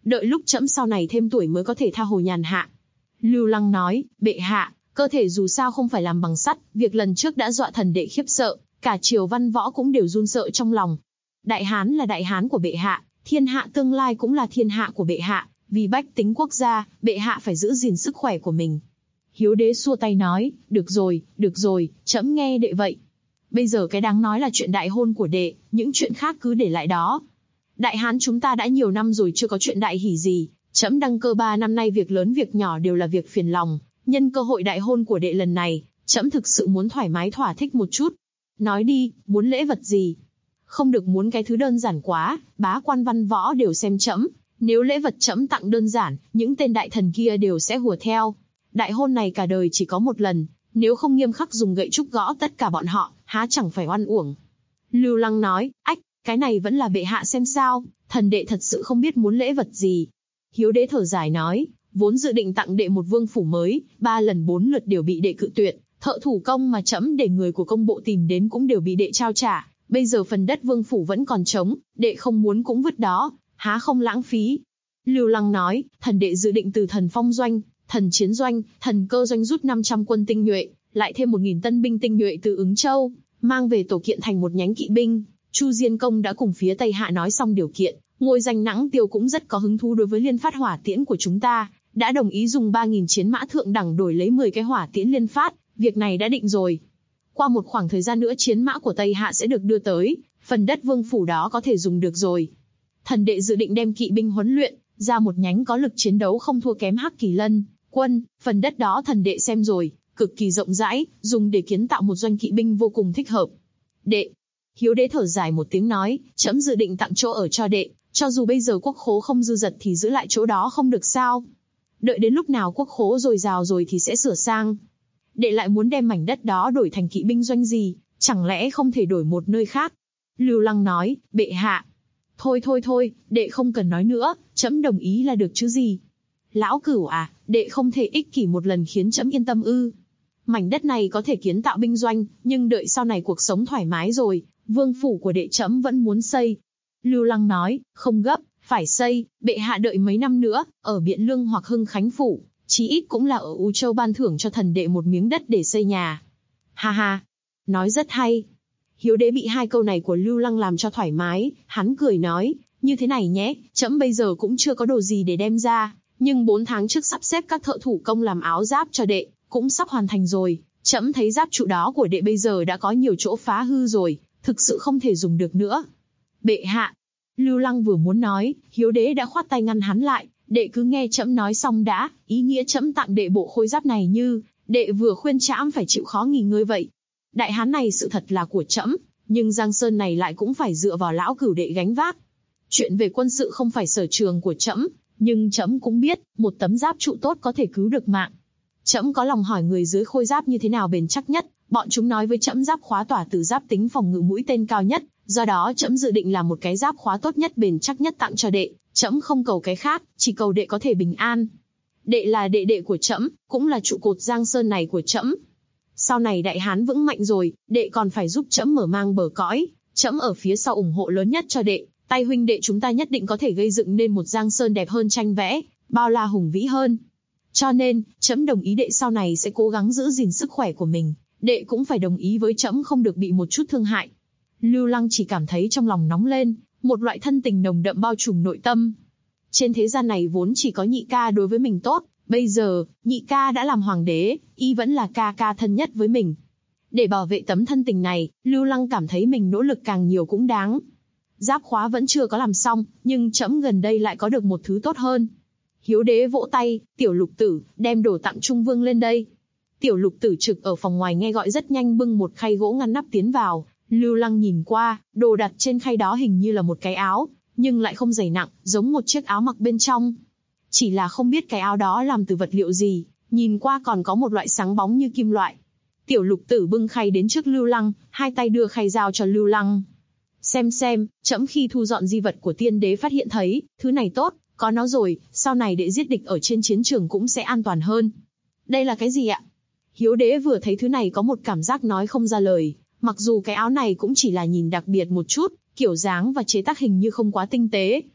Đợi lúc trẫm sau này thêm tuổi mới có thể tha hồ nhàn hạ. Lưu Lăng nói, bệ hạ, cơ thể dù sao không phải làm bằng sắt, việc lần trước đã dọa thần đệ khiếp sợ, cả triều văn võ cũng đều run sợ trong lòng. Đại Hán là đại Hán của bệ hạ, thiên hạ tương lai cũng là thiên hạ của bệ hạ, vì bách tính quốc gia, bệ hạ phải giữ gìn sức khỏe của mình. Hiếu đế xua tay nói, được rồi, trẫm nghe đệ vậy. Bây giờ cái đáng nói là chuyện đại hôn của đệ, những chuyện khác cứ để lại đó. Đại Hán chúng ta đã nhiều năm rồi chưa có chuyện đại hỷ gì, trẫm đăng cơ 3 năm nay việc lớn việc nhỏ đều là việc phiền lòng, nhân cơ hội đại hôn của đệ lần này, trẫm thực sự muốn thoải mái thỏa thích một chút. Nói đi, muốn lễ vật gì? Không được muốn cái thứ đơn giản quá, bá quan văn võ đều xem trẫm, nếu lễ vật trẫm tặng đơn giản, những tên đại thần kia đều sẽ hùa theo. Đại hôn này cả đời chỉ có một lần, nếu không nghiêm khắc dùng gậy trúc gõ tất cả bọn họ, há chẳng phải oan uổng. Lưu Lăng nói, ách, cái này vẫn là bệ hạ xem sao, thần đệ thật sự không biết muốn lễ vật gì. Hiếu đế thở dài nói, vốn dự định tặng đệ một vương phủ mới, 3 lần 4 lượt đều bị đệ cự tuyệt, thợ thủ công mà trẫm để người của công bộ tìm đến cũng đều bị đệ trao trả, bây giờ phần đất vương phủ vẫn còn trống, đệ không muốn cũng vứt đó, há không lãng phí. Lưu Lăng nói, thần đệ dự định từ thần phong doanh, thần chiến doanh, thần cơ doanh rút 500 quân tinh nhuệ, lại thêm 1000 tân binh tinh nhuệ từ Ứng Châu, mang về tổ kiện thành một nhánh kỵ binh. Chu Diên Công đã cùng phía Tây Hạ nói xong điều kiện, ngôi danh Nãng Tiêu cũng rất có hứng thú đối với liên phát hỏa tiễn của chúng ta, đã đồng ý dùng 3000 chiến mã thượng đẳng đổi lấy 10 cái hỏa tiễn liên phát, việc này đã định rồi. Qua một khoảng thời gian nữa chiến mã của Tây Hạ sẽ được đưa tới, phần đất vương phủ đó có thể dùng được rồi. Thần đệ dự định đem kỵ binh huấn luyện ra một nhánh có lực chiến đấu không thua kém Hắc Kỳ Lân quân, phần đất đó thần đệ xem rồi, cực kỳ rộng rãi, dùng để kiến tạo một doanh kỵ binh vô cùng thích hợp. Đệ, Hiếu đế thở dài một tiếng nói, trẫm dự định tặng chỗ ở cho đệ, cho dù bây giờ quốc khố không dư dật thì giữ lại chỗ đó không được sao? Đợi đến lúc nào quốc khố dồi dào rồi thì sẽ sửa sang. Đệ lại muốn đem mảnh đất đó đổi thành kỵ binh doanh gì, chẳng lẽ không thể đổi một nơi khác? Lưu Lăng nói, bệ hạ. Thôi, đệ không cần nói nữa, trẫm đồng ý là được chứ gì. Lão Cửu à, đệ không thể ích kỷ một lần khiến trẫm yên tâm ư? Mảnh đất này có thể kiến tạo binh doanh, nhưng đợi sau này cuộc sống thoải mái rồi, vương phủ của đệ trẫm vẫn muốn xây. Lưu Lăng nói, không gấp, phải xây, bệ hạ đợi mấy năm nữa, ở Biện Lương hoặc Hưng Khánh phủ, chí ít cũng là ở U Châu ban thưởng cho thần đệ một miếng đất để xây nhà. Ha ha, nói rất hay. Hiếu đế bị 2 câu này của Lưu Lăng làm cho thoải mái, hắn cười nói, như thế này nhé, trẫm bây giờ cũng chưa có đồ gì để đem ra, nhưng 4 tháng trước sắp xếp các thợ thủ công làm áo giáp cho đệ, cũng sắp hoàn thành rồi, trẫm thấy giáp trụ đó của đệ bây giờ đã có nhiều chỗ phá hư rồi, thực sự không thể dùng được nữa. Bệ hạ, Lưu Lăng vừa muốn nói, Hiếu đế đã khoát tay ngăn hắn lại, đệ cứ nghe trẫm nói xong đã, ý nghĩa trẫm tặng đệ bộ khôi giáp này như, đệ vừa khuyên trẫm phải chịu khó nghỉ ngơi vậy. Đại Hán này sự thật là của trẫm, nhưng Giang Sơn này lại cũng phải dựa vào lão Cửu đệ gánh vác. Chuyện về quân sự không phải sở trường của trẫm, nhưng trẫm cũng biết, một tấm giáp trụ tốt có thể cứu được mạng. Trẫm có lòng hỏi người dưới khôi giáp như thế nào bền chắc nhất, bọn chúng nói với trẫm giáp khóa tỏa tử giáp tính phòng ngự mũi tên cao nhất, do đó trẫm dự định làm một cái giáp khóa tốt nhất bền chắc nhất tặng cho đệ, trẫm không cầu cái khác, chỉ cầu đệ có thể bình an. Đệ là đệ đệ của trẫm, cũng là trụ cột Giang Sơn này của trẫm. Sau này Đại Hán vững mạnh rồi, đệ còn phải giúp trẫm mở mang bờ cõi, trẫm ở phía sau ủng hộ lớn nhất cho đệ, tay huynh đệ chúng ta nhất định có thể gây dựng nên một Giang Sơn đẹp hơn tranh vẽ, bao la hùng vĩ hơn. Cho nên, trẫm đồng ý đệ sau này sẽ cố gắng giữ gìn sức khỏe của mình, đệ cũng phải đồng ý với trẫm không được bị một chút thương hại. Lưu Lăng chỉ cảm thấy trong lòng nóng lên, một loại thân tình nồng đậm bao trùm nội tâm. Trên thế gian này vốn chỉ có nhị ca đối với mình tốt, bây giờ, nhị ca đã làm hoàng đế, y vẫn là ca ca thân nhất với mình. Để bảo vệ tấm thân tình này, Lưu Lăng cảm thấy mình nỗ lực càng nhiều cũng đáng. Giáp khóa vẫn chưa có làm xong, nhưng trẫm gần đây lại có được một thứ tốt hơn. Hiếu đế vỗ tay, Tiểu Lục Tử, đem đồ tặng Trung Vương lên đây. Tiểu Lục Tử trực ở phòng ngoài nghe gọi rất nhanh bưng một khay gỗ ngăn nắp tiến vào. Lưu Lăng nhìn qua, đồ đặt trên khay đó hình như là một cái áo, nhưng lại không dày nặng, giống một chiếc áo mặc bên trong. Chỉ là không biết cái áo đó làm từ vật liệu gì, nhìn qua còn có một loại sáng bóng như kim loại. Tiểu Lục Tử bưng khay đến trước Lưu Lăng, 2 tay đưa khay giao cho Lưu Lăng. Xem, trẫm khi thu dọn di vật của tiên đế phát hiện thấy, thứ này tốt, có nó rồi, sau này đệ giết địch ở trên chiến trường cũng sẽ an toàn hơn. Đây là cái gì ạ? Hiếu đế vừa thấy thứ này có một cảm giác nói không ra lời, mặc dù cái áo này cũng chỉ là nhìn đặc biệt một chút, kiểu dáng và chế tác hình như không quá tinh tế.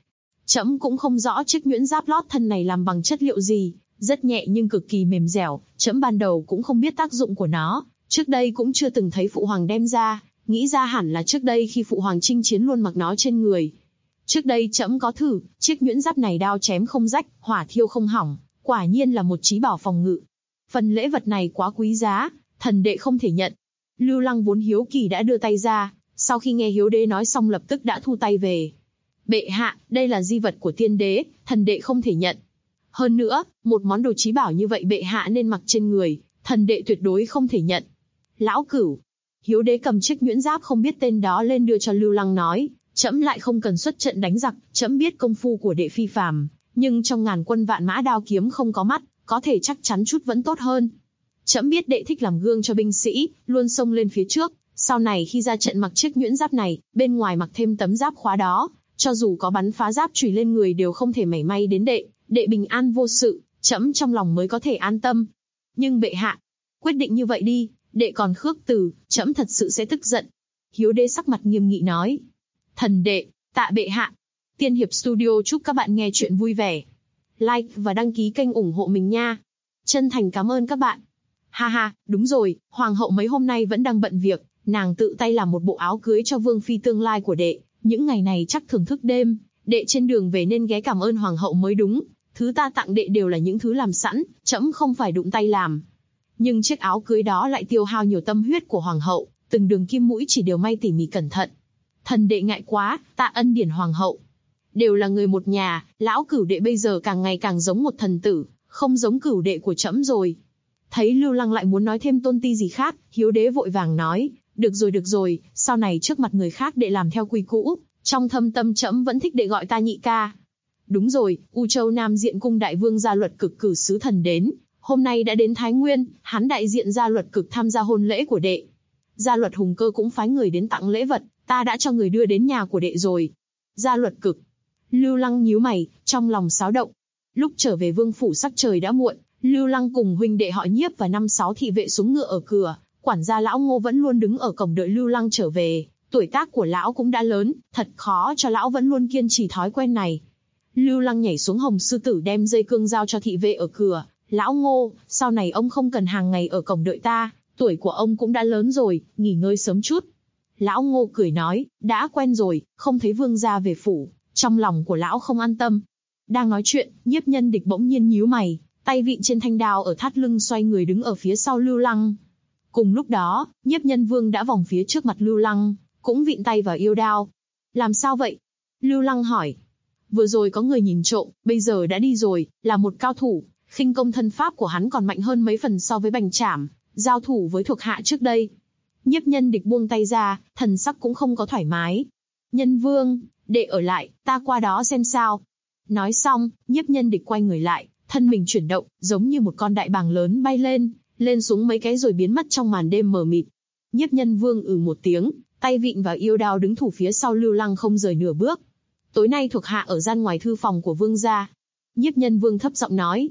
Trẫm cũng không rõ chiếc nhuyễn giáp lót thân này làm bằng chất liệu gì, rất nhẹ nhưng cực kỳ mềm dẻo, trẫm ban đầu cũng không biết tác dụng của nó, trước đây cũng chưa từng thấy phụ hoàng đem ra, nghĩ ra hẳn là trước đây khi phụ hoàng chinh chiến luôn mặc nó trên người. Trước đây trẫm có thử, chiếc nhuyễn giáp này đao chém không rách, hỏa thiêu không hỏng, quả nhiên là một chí bảo phòng ngự. Phần lễ vật này quá quý giá, thần đệ không thể nhận. Lưu Lăng vốn hiếu kỳ đã đưa tay ra, sau khi nghe hiếu đế nói xong lập tức đã thu tay về. Bệ hạ, đây là di vật của tiên đế, thần đệ không thể nhận. Hơn nữa, một món đồ chí bảo như vậy bệ hạ nên mặc trên người, thần đệ tuyệt đối không thể nhận. Lão Cửu. Hiếu đế cầm chiếc nhuyễn giáp không biết tên đó lên đưa cho Lưu Lăng nói, trẫm lại không cần xuất trận đánh giặc, trẫm biết công phu của đệ phi phàm, nhưng trong ngàn quân vạn mã đao kiếm không có mắt, có thể chắc chắn chút vẫn tốt hơn. Trẫm biết đệ thích làm gương cho binh sĩ, luôn xông lên phía trước, sau này khi ra trận mặc chiếc nhuyễn giáp này, bên ngoài mặc thêm tấm giáp khóa đó, cho dù có bắn phá giáp chùy lên người đều không thể mảy may đến đệ, đệ bình an vô sự, trẫm trong lòng mới có thể an tâm. Nhưng bệ hạ, quyết định như vậy đi, đệ còn khước từ, trẫm thật sự sẽ tức giận. Hiếu đế sắc mặt nghiêm nghị nói. Thần đệ, tạ bệ hạ. Tiên Hiệp Studio chúc các bạn nghe chuyện vui vẻ. Like và đăng ký kênh ủng hộ mình nha. Chân thành cảm ơn các bạn. Ha ha, đúng rồi, hoàng hậu mấy hôm nay vẫn đang bận việc, nàng tự tay làm một bộ áo cưới cho vương phi tương lai của đệ, những ngày này chắc thường thức đêm, đệ trên đường về nên ghé cảm ơn hoàng hậu mới đúng. Thứ ta tặng đệ đều là những thứ làm sẵn, trẫm không phải đụng tay làm. Nhưng chiếc áo cưới đó lại tiêu hao nhiều tâm huyết của hoàng hậu, từng đường kim mũi chỉ đều may tỉ mỉ cẩn thận. Thần đệ ngại quá, tạ ân điển hoàng hậu. Đều là người một nhà, lão Cửu đệ bây giờ càng ngày càng giống một thần tử, không giống Cửu đệ của trẫm rồi. Thấy Lưu Lăng lại muốn nói thêm tôn ti gì khác, hiếu đế vội vàng nói, được rồi, sau này trước mặt người khác đệ làm theo quy cũ, trong thâm tâm trẫm vẫn thích đệ gọi ta nhị ca. Đúng rồi, U Châu Nam Diện cung đại vương Gia Luật Cực cử sứ thần đến, hôm nay đã đến Thái Nguyên, hắn đại diện Gia Luật Cực tham gia hôn lễ của đệ. Gia Luật Hùng Cơ cũng phái người đến tặng lễ vật, ta đã cho người đưa đến nhà của đệ rồi. Gia Luật Cực. Lưu Lăng nhíu mày, trong lòng xáo động. Lúc trở về vương phủ sắc trời đã muộn, Lưu Lăng cùng huynh đệ họ Nhiếp và 5-6 thị vệ xuống ngựa ở cửa, quản gia lão Ngô vẫn luôn đứng ở cổng đợi Lưu Lăng trở về. Tuổi tác của lão cũng đã lớn, thật khó cho lão vẫn luôn kiên trì thói quen này. Lưu Lăng nhảy xuống hồng sư tử đem dây cương giao cho thị vệ ở cửa. Lão Ngô, sau này ông không cần hàng ngày ở cổng đợi ta, tuổi của ông cũng đã lớn rồi, nghỉ ngơi sớm chút. Lão Ngô cười nói, đã quen rồi, không thấy vương gia về phủ, trong lòng của lão không an tâm. Đang nói chuyện, Nhiếp Nhân Địch bỗng nhiên nhíu mày, tay vịn trên thanh đao ở thắt lưng xoay người đứng ở phía sau Lưu Lăng. Cùng lúc đó, Nhiếp Nhân Vương đã vòng phía trước mặt Lưu Lăng, cũng vịn tay vào yêu đao. Làm sao vậy? Lưu Lăng hỏi. Vừa rồi có người nhìn trộm, bây giờ đã đi rồi, là một cao thủ, khinh công thân pháp của hắn còn mạnh hơn mấy phần so với Bành Trảm, giao thủ với thuộc hạ trước đây. Nhiếp Nhân Địch buông tay ra, thần sắc cũng không có thoải mái. Nhân Vương, đệ ở lại, ta qua đó xem sao. Nói xong, Nhiếp Nhân Địch quay người lại, thân mình chuyển động, giống như một con đại bàng lớn bay lên xuống mấy cái rồi biến mất trong màn đêm mờ mịt. Nhiếp Nhân Vương một tiếng, tay vịn vào yêu đao đứng thủ phía sau Lưu Lăng không rời nửa bước. Tối nay thuộc hạ ở gian ngoài thư phòng của vương gia. Nhiếp Nhân Vương thấp giọng nói.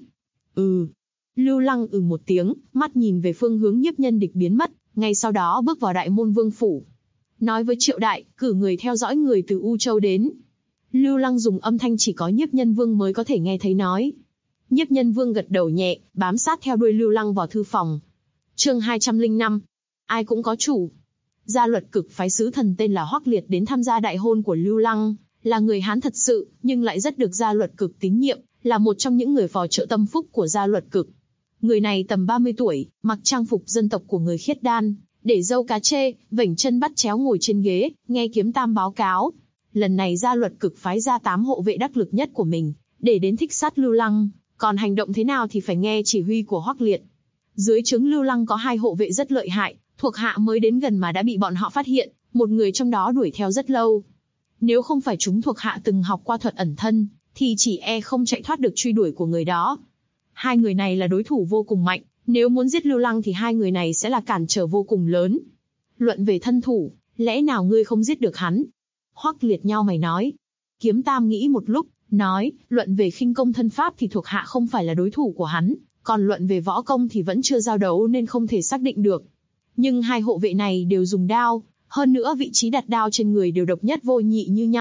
Lưu Lăng một tiếng, mắt nhìn về phương hướng Nhiếp Nhân Địch biến mất, ngay sau đó bước vào đại môn vương phủ. Nói với Triệu Đại, cử người theo dõi người từ U Châu đến. Lưu Lăng dùng âm thanh chỉ có Nhiếp Nhân Vương mới có thể nghe thấy nói. Nhiếp Nhân Vương gật đầu nhẹ, bám sát theo đuôi Lưu Lăng vào thư phòng. Chương 205. Ai cũng có chủ. Gia Luật Cực phái sứ thần tên là Hoắc Liệt đến tham gia đại hôn của Lưu Lăng, là người Hán thật sự, nhưng lại rất được Gia Luật Cực tín nhiệm, là một trong những người phò trợ tâm phúc của Gia Luật Cực. Người này tầm 30 tuổi, mặc trang phục dân tộc của người Khiết Đan, để râu cá chê, vểnh chân bắt chéo ngồi trên ghế, nghe Kiếm Tam báo cáo. Lần này Gia Luật Cực phái ra 8 hộ vệ đắc lực nhất của mình, để đến thích sát Lưu Lăng, còn hành động thế nào thì phải nghe chỉ huy của Hoắc Liệt. Dưới trướng Lưu Lăng có 2 hộ vệ rất lợi hại, thuộc hạ mới đến gần mà đã bị bọn họ phát hiện, một người trong đó đuổi theo rất lâu. Nếu không phải chúng thuộc hạ từng học qua thuật ẩn thân, thì chỉ e không chạy thoát được truy đuổi của người đó. 2 người này là đối thủ vô cùng mạnh, nếu muốn giết Lưu Lăng thì 2 người này sẽ là cản trở vô cùng lớn. Luận về thân thủ, lẽ nào ngươi không giết được hắn? Hoắc Liệt nhao mày nói. Kiếm Tam nghĩ một lúc, nói, luận về khinh công thân pháp thì thuộc hạ không phải là đối thủ của hắn, còn luận về võ công thì vẫn chưa giao đấu nên không thể xác định được. Nhưng 2 hộ vệ này đều dùng đao, hơn nữa vị trí đặt đao trên người đều độc nhất vô nhị như nhau,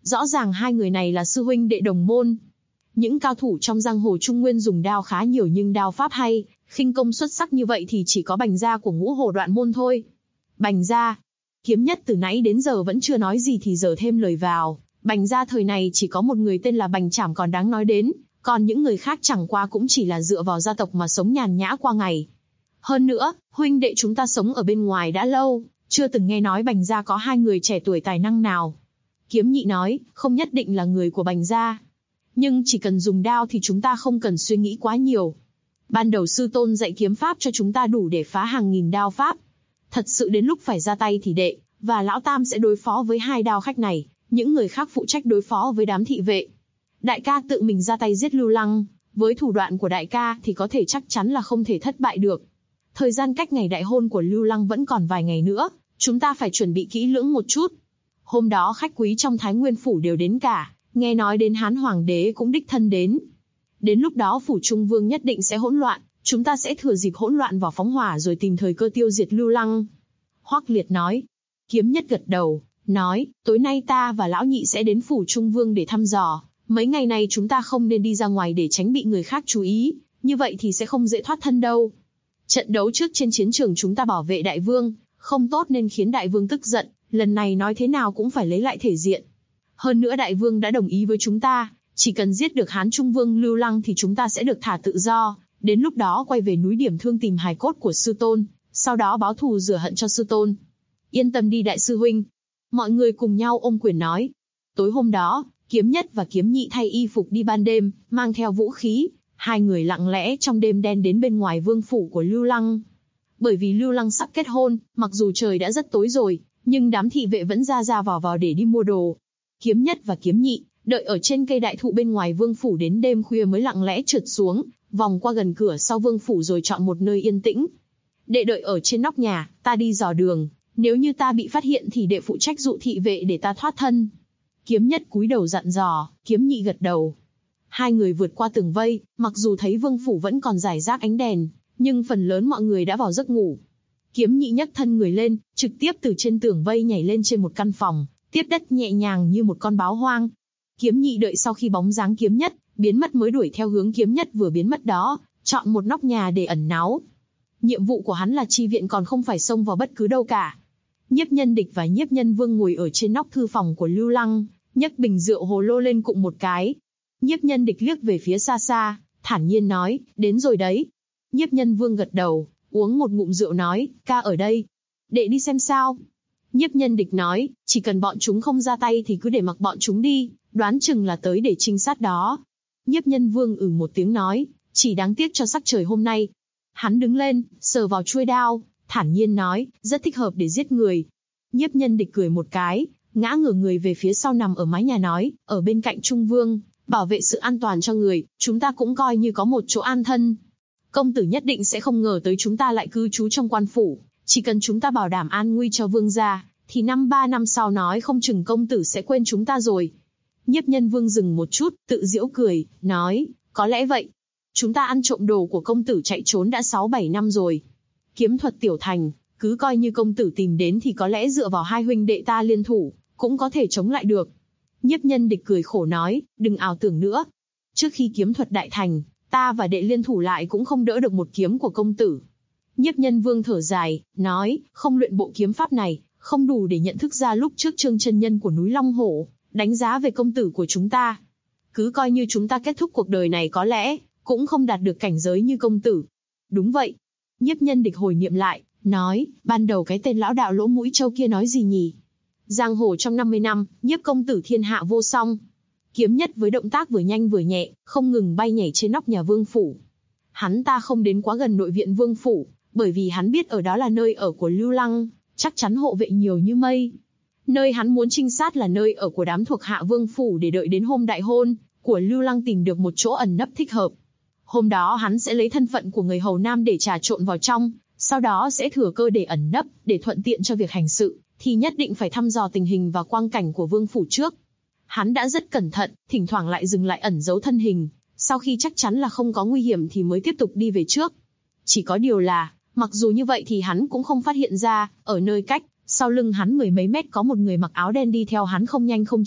Rõ ràng hai người này là sư huynh đệ đồng môn. Những cao thủ trong giang hồ Trung Nguyên dùng đao khá nhiều nhưng đao pháp hay, khinh công xuất sắc như vậy thì chỉ có Bành gia của Ngũ Hồ Đoạn môn thôi. Bành gia. Kiếm Nhất từ nãy đến giờ vẫn chưa nói gì thì giờ thêm lời vào. Bành gia thời này chỉ có một người tên là Bành Trảm còn đáng nói đến, còn những người khác chẳng qua cũng chỉ là dựa vào gia tộc mà sống nhàn nhã qua ngày. Hơn nữa, huynh đệ chúng ta sống ở bên ngoài đã lâu, chưa từng nghe nói Bành gia có hai người trẻ tuổi tài năng nào. Kiếm Nhị nói, không nhất định là người của Bành gia. Nhưng chỉ cần dùng đao thì chúng ta không cần suy nghĩ quá nhiều. Ban đầu sư tôn dạy kiếm pháp cho chúng ta đủ để phá hàng nghìn đao pháp. Thật sự đến lúc phải ra tay thì đệ và lão tam sẽ đối phó với hai đao khách này, những người khác phụ trách đối phó với đám thị vệ. Đại ca tự mình ra tay giết Lưu Lăng, với thủ đoạn của đại ca thì có thể chắc chắn là không thể thất bại được. Thời gian cách ngày đại hôn của Lưu Lăng vẫn còn vài ngày nữa, chúng ta phải chuẩn bị kỹ lưỡng một chút. Hôm đó khách quý trong Thái Nguyên phủ đều đến cả, nghe nói đến Hán Hoàng đế cũng đích thân đến. Đến lúc đó phủ Trung Vương nhất định sẽ hỗn loạn, chúng ta sẽ thừa dịp hỗn loạn vào phóng hỏa rồi tìm thời cơ tiêu diệt Lưu Lăng. Hoắc Liệt nói. Kiếm Nhất gật đầu, nói, tối nay ta và lão nhị sẽ đến phủ Trung Vương để thăm dò. Mấy ngày này chúng ta không nên đi ra ngoài để tránh bị người khác chú ý, như vậy thì sẽ không dễ thoát thân đâu. Trận đấu trước trên chiến trường chúng ta bảo vệ đại vương, không tốt nên khiến đại vương tức giận, lần này nói thế nào cũng phải lấy lại thể diện. Hơn nữa đại vương đã đồng ý với chúng ta, chỉ cần giết được Hán Trung Vương Lưu Lăng thì chúng ta sẽ được thả tự do, đến lúc đó quay về núi Điểm Thương tìm hài cốt của sư tôn, sau đó báo thù rửa hận cho sư tôn. Yên tâm đi đại sư huynh. Mọi người cùng nhau ôm quyền nói. Tối hôm đó, Kiếm Nhất và Kiếm Nhị thay y phục đi ban đêm, mang theo vũ khí, hai người lặng lẽ trong đêm đen đến bên ngoài vương phủ của Lưu Lăng. Bởi vì Lưu Lăng sắp kết hôn, mặc dù trời đã rất tối rồi, nhưng đám thị vệ vẫn ra vào để đi mua đồ. Kiếm Nhất và Kiếm Nhị đợi ở trên cây đại thụ bên ngoài vương phủ đến đêm khuya mới lặng lẽ trượt xuống, vòng qua gần cửa sau vương phủ rồi chọn một nơi yên tĩnh. Đệ đợi ở trên nóc nhà, ta đi dò đường, nếu như ta bị phát hiện thì đệ phụ trách dụ thị vệ để ta thoát thân. Kiếm Nhất cúi đầu dặn dò, Kiếm Nhị gật đầu. Hai người vượt qua tường vây, mặc dù thấy vương phủ vẫn còn rải rác ánh đèn, nhưng phần lớn mọi người đã vào giấc ngủ. Kiếm Nhị nhấc thân người lên, trực tiếp từ trên tường vây nhảy lên trên một căn phòng, tiếp đất nhẹ nhàng như một con báo hoang. Kiếm Nhị đợi sau khi bóng dáng Kiếm Nhất biến mất mới đuổi theo hướng Kiếm Nhất vừa biến mất đó, chọn một nóc nhà để ẩn náu. Nhiệm vụ của hắn là chi viện còn không phải xông vào bất cứ đâu cả. Nhiếp Nhân Địch và Nhiếp Nhân Vương ngồi ở trên nóc thư phòng của Lưu Lăng, nhấc bình rượu hồ lô lên cụng một cái. Nhiếp Nhân Địch liếc về phía xa xa, thản nhiên nói, đến rồi đấy. Nhiếp Nhân Vương gật đầu, uống một ngụm rượu nói, ca ở đây. Đệ đi xem sao. Nhiếp Nhân Địch nói, chỉ cần bọn chúng không ra tay thì cứ để mặc bọn chúng đi, đoán chừng là tới để trinh sát đó. Nhiếp Nhân Vương một tiếng nói, chỉ đáng tiếc cho sắc trời hôm nay. Hắn đứng lên, sờ vào chuôi đao, thản nhiên nói, rất thích hợp để giết người. Nhiếp Nhân Địch cười một cái, ngã ngửa người về phía sau nằm ở mái nhà nói, ở bên cạnh Trung Vương, bảo vệ sự an toàn cho người, chúng ta cũng coi như có một chỗ an thân. Công tử nhất định sẽ không ngờ tới chúng ta lại cư trú trong quan phủ, chỉ cần chúng ta bảo đảm an nguy cho vương gia, thì 3 năm sau nói không chừng công tử sẽ quên chúng ta rồi. Nhiếp Nhân Vương dừng một chút, tự giễu cười, nói, có lẽ vậy. Chúng ta ăn trộm đồ của công tử chạy trốn đã 6-7 năm rồi. Kiếm thuật tiểu thành, cứ coi như công tử tìm đến thì có lẽ dựa vào hai huynh đệ ta liên thủ, cũng có thể chống lại được. Nhiếp Nhân Địch cười khổ nói, đừng ảo tưởng nữa. Trước khi kiếm thuật đại thành, ta và đệ liên thủ lại cũng không đỡ được một kiếm của công tử. Nhiếp Nhân Vương thở dài, nói, không luyện bộ kiếm pháp này, không đủ để nhận thức ra lúc trước Trương chân nhân của núi Long Hổ, đánh giá về công tử của chúng ta. Cứ coi như chúng ta kết thúc cuộc đời này có lẽ, cũng không đạt được cảnh giới như công tử. Đúng vậy. Nhiếp Nhân Địch hồi niệm lại, nói, ban đầu cái tên lão đạo lỗ mũi trâu kia nói gì nhỉ? Giang hồ trong 50 năm, Nhiếp công tử thiên hạ vô song. Kiếm Nhất với động tác vừa nhanh vừa nhẹ, không ngừng bay nhảy trên nóc nhà vương phủ. Hắn ta không đến quá gần nội viện vương phủ, bởi vì hắn biết ở đó là nơi ở của Lưu Lăng, chắc chắn hộ vệ nhiều như mây. Nơi hắn muốn trinh sát là nơi ở của đám thuộc hạ vương phủ để đợi đến hôm đại hôn của Lưu Lăng tìm được một chỗ ẩn nấp thích hợp. Hôm đó hắn sẽ lấy thân phận của người hầu nam để trà trộn vào trong, sau đó sẽ thừa cơ để ẩn nấp, để thuận tiện cho việc hành sự, thì nhất định phải thăm dò tình hình và quang cảnh của vương phủ trước. Hắn đã rất cẩn thận, thỉnh thoảng lại dừng lại ẩn giấu thân hình, sau khi chắc chắn là không có nguy hiểm thì mới tiếp tục đi về trước. Chỉ có điều là, mặc dù như vậy thì hắn cũng không phát hiện ra, ở nơi cách sau lưng hắn 10 mấy mét có một người mặc áo đen đi theo hắn không nhanh không chậm,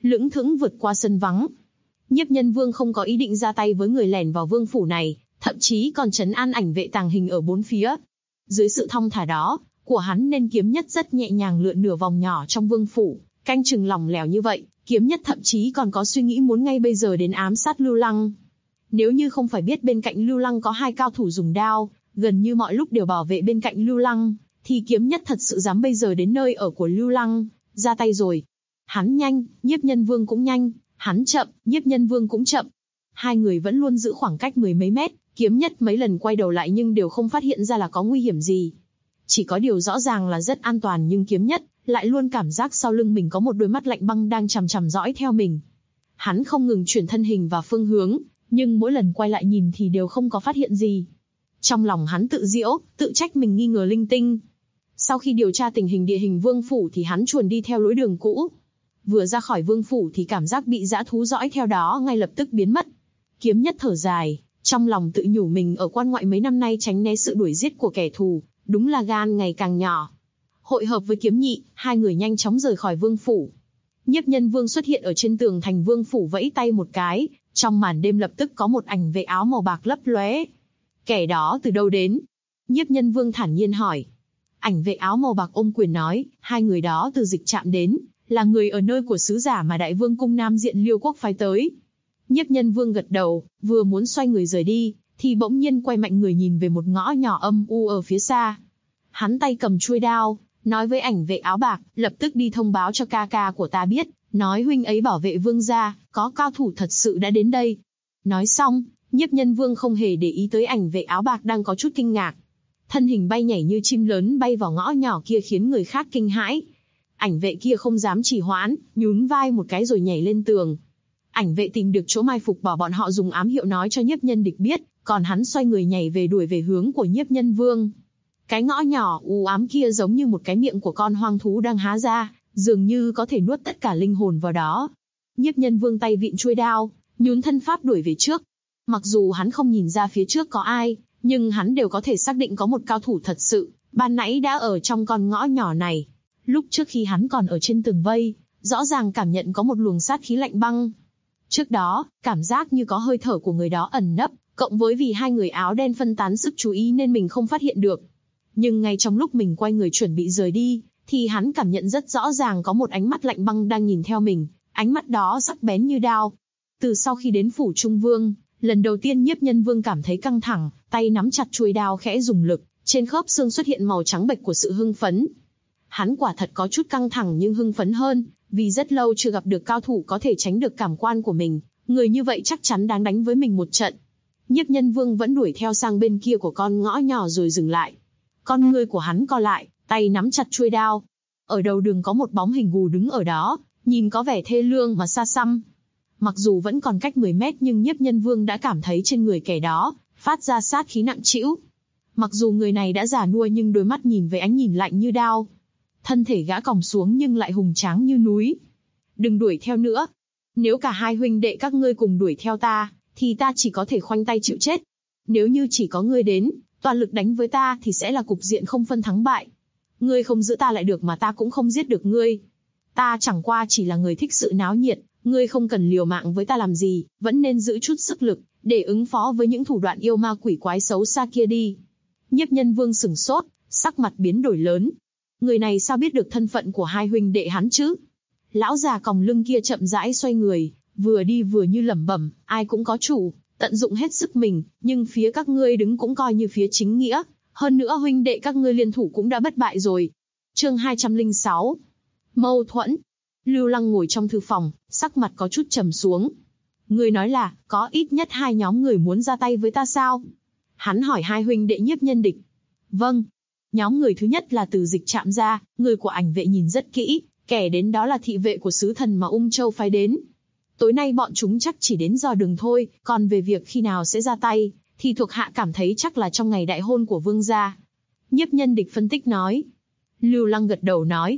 lững thững vượt qua sân vắng. Nhiếp Nhân Vương không có ý định ra tay với người lẻn vào vương phủ này, thậm chí còn trấn an ảnh vệ tàng hình ở bốn phía. Dưới sự thong thả đó của hắn nên Kiếm Nhất rất nhẹ nhàng lượn nửa vòng nhỏ trong vương phủ, canh chừng lỏng lẻo như vậy, Kiếm Nhất thậm chí còn có suy nghĩ muốn ngay bây giờ đến ám sát Lưu Lăng. Nếu như không phải biết bên cạnh Lưu Lăng có hai cao thủ dùng đao, gần như mọi lúc đều bảo vệ bên cạnh Lưu Lăng, thì Kiếm Nhất thật sự dám bây giờ đến nơi ở của Lưu Lăng, ra tay rồi. Hắn nhanh, Nhiếp Nhân Vương cũng nhanh, hắn chậm, Nhiếp Nhân Vương cũng chậm. Hai người vẫn luôn giữ khoảng cách mười mấy mét, Kiếm Nhất mấy lần quay đầu lại nhưng đều không phát hiện ra là có nguy hiểm gì. Chỉ có điều rõ ràng là rất an toàn, nhưng Kiếm Nhất lại luôn cảm giác sau lưng mình có một đôi mắt lạnh băng đang chằm chằm dõi theo mình. Hắn không ngừng chuyển thân hình và phương hướng, nhưng mỗi lần quay lại nhìn thì đều không có phát hiện gì. Trong lòng hắn tự giễu, tự trách mình nghi ngờ linh tinh. Sau khi điều tra tình hình địa hình vương phủ thì hắn chuồn đi theo lối đường cũ. Vừa ra khỏi vương phủ thì cảm giác bị dã thú dõi theo đó ngay lập tức biến mất. Kiếm Nhất thở dài, trong lòng tự nhủ mình ở quan ngoại mấy năm nay tránh né sự đuổi giết của kẻ thù, đúng là gan ngày càng nhỏ. Hội hợp với Kiếm Nhị, hai người nhanh chóng rời khỏi vương phủ. Nhiếp Nhân Vương xuất hiện ở trên tường thành vương phủ vẫy tay một cái, trong màn đêm lập tức có một ảnh vệ áo màu bạc lấp lóe. Kẻ đó từ đâu đến? Nhiếp Nhân Vương thản nhiên hỏi. Ảnh vệ áo màu bạc ôm quyền nói, hai người đó từ Dịch Trạm đến, là người ở nơi của sứ giả mà Đại Vương cung Nam Diện Liêu quốc phái tới. Nhiếp Nhân Vương gật đầu, vừa muốn xoay người rời đi, thì bỗng nhiên quay mạnh người nhìn về một ngõ nhỏ âm u ở phía xa. Hắn tay cầm chuôi đao, nói với ảnh vệ áo bạc, lập tức đi thông báo cho ca ca của ta biết, nói huynh ấy bảo vệ vương gia, có cao thủ thật sự đã đến đây. Nói xong, Nhiếp Nhân Vương không hề để ý tới ảnh vệ áo bạc đang có chút kinh ngạc. Thân hình bay nhảy như chim lớn bay vào ngõ nhỏ kia khiến người khác kinh hãi. Ảnh vệ kia không dám trì hoãn, nhún vai một cái rồi nhảy lên tường. Ảnh vệ tìm được chỗ mai phục bảo bọn họ dùng ám hiệu nói cho Nhiếp Nhân Địch biết, còn hắn xoay người nhảy về đuổi về hướng của Nhiếp Nhân Vương. Cái ngõ nhỏ u ám kia giống như một cái miệng của con hoang thú đang há ra, dường như có thể nuốt tất cả linh hồn vào đó. Nhiếp Nhân Vương tay vịn chuôi đao, nhún thân pháp đuổi về trước. Mặc dù hắn không nhìn ra phía trước có ai, nhưng hắn đều có thể xác định có một cao thủ thật sự, ban nãy đã ở trong con ngõ nhỏ này. Lúc trước khi hắn còn ở trên tường vây, rõ ràng cảm nhận có một luồng sát khí lạnh băng. Trước đó, cảm giác như có hơi thở của người đó ẩn nấp, cộng với vì hai người áo đen phân tán sức chú ý nên mình không phát hiện được. Nhưng ngay trong lúc mình quay người chuẩn bị rời đi, thì hắn cảm nhận rất rõ ràng có một ánh mắt lạnh băng đang nhìn theo mình, ánh mắt đó sắc bén như đao. Từ sau khi đến phủ Trung Vương, lần đầu tiên Nhiếp Nhân Vương cảm thấy căng thẳng, tay nắm chặt chuôi đao khẽ dùng lực, trên khớp xương xuất hiện màu trắng bệch của sự hưng phấn. Hắn quả thật có chút căng thẳng nhưng hưng phấn hơn, vì rất lâu chưa gặp được cao thủ có thể tránh được cảm quan của mình, người như vậy chắc chắn đáng đánh với mình một trận. Nhiếp Nhân Vương vẫn đuổi theo sang bên kia của con ngõ nhỏ rồi dừng lại. Con ngươi của hắn co lại, tay nắm chặt chuôi đao. Ở đầu đường có một bóng hình gù đứng ở đó, nhìn có vẻ thê lương mà xa xăm. Mặc dù vẫn còn cách 10 mét nhưng Nhiếp Nhân Vương đã cảm thấy trên người kẻ đó phát ra sát khí nặng trĩu. Mặc dù người này đã già nua nhưng đôi mắt nhìn với ánh nhìn lạnh như đao. Thân thể gã còng xuống nhưng lại hùng tráng như núi. Đừng đuổi theo nữa. Nếu cả hai huynh đệ các ngươi cùng đuổi theo ta, thì ta chỉ có thể khoanh tay chịu chết. Nếu như chỉ có ngươi đến, toàn lực đánh với ta thì sẽ là cục diện không phân thắng bại. Ngươi không giữ ta lại được mà ta cũng không giết được ngươi. Ta chẳng qua chỉ là người thích sự náo nhiệt, ngươi không cần liều mạng với ta làm gì, vẫn nên giữ chút sức lực, để ứng phó với những thủ đoạn yêu ma quỷ quái xấu xa kia đi. Nhiếp Nhân Vương sửng sốt, sắc mặt biến đổi lớn. Người này sao biết được thân phận của hai huynh đệ hắn chứ? Lão già còng lưng kia chậm rãi xoay người, vừa đi vừa như lẩm bẩm, ai cũng có chủ, tận dụng hết sức mình, nhưng phía các ngươi đứng cũng coi như phía chính nghĩa, hơn nữa huynh đệ các ngươi liên thủ cũng đã bất bại rồi. Chương 206. Mâu thuẫn. Lưu Lăng ngồi trong thư phòng, sắc mặt có chút trầm xuống. Ngươi nói là, có ít nhất hai nhóm người muốn ra tay với ta sao? Hắn hỏi hai huynh đệ Nhiếp Nhân Địch. Vâng. Nhóm người thứ nhất là từ Dịch Trạm ra, người của ảnh vệ nhìn rất kỹ, kẻ đến đó là thị vệ của sứ thần mà Ung Châu phái đến. Tối nay bọn chúng chắc chỉ đến dò đường thôi, còn về việc khi nào sẽ ra tay, thì thuộc hạ cảm thấy chắc là trong ngày đại hôn của vương gia. Nhiếp Nhân Địch phân tích nói. Lưu Lăng gật đầu nói,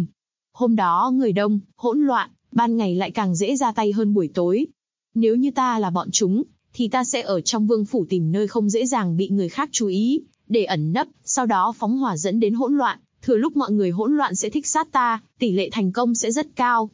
Hôm đó người đông, hỗn loạn, ban ngày lại càng dễ ra tay hơn buổi tối. Nếu như ta là bọn chúng, thì ta sẽ ở trong vương phủ tìm nơi không dễ dàng bị người khác chú ý, để ẩn nấp, sau đó phóng hỏa dẫn đến hỗn loạn, thừa lúc mọi người hỗn loạn sẽ thích sát ta, tỷ lệ thành công sẽ rất cao.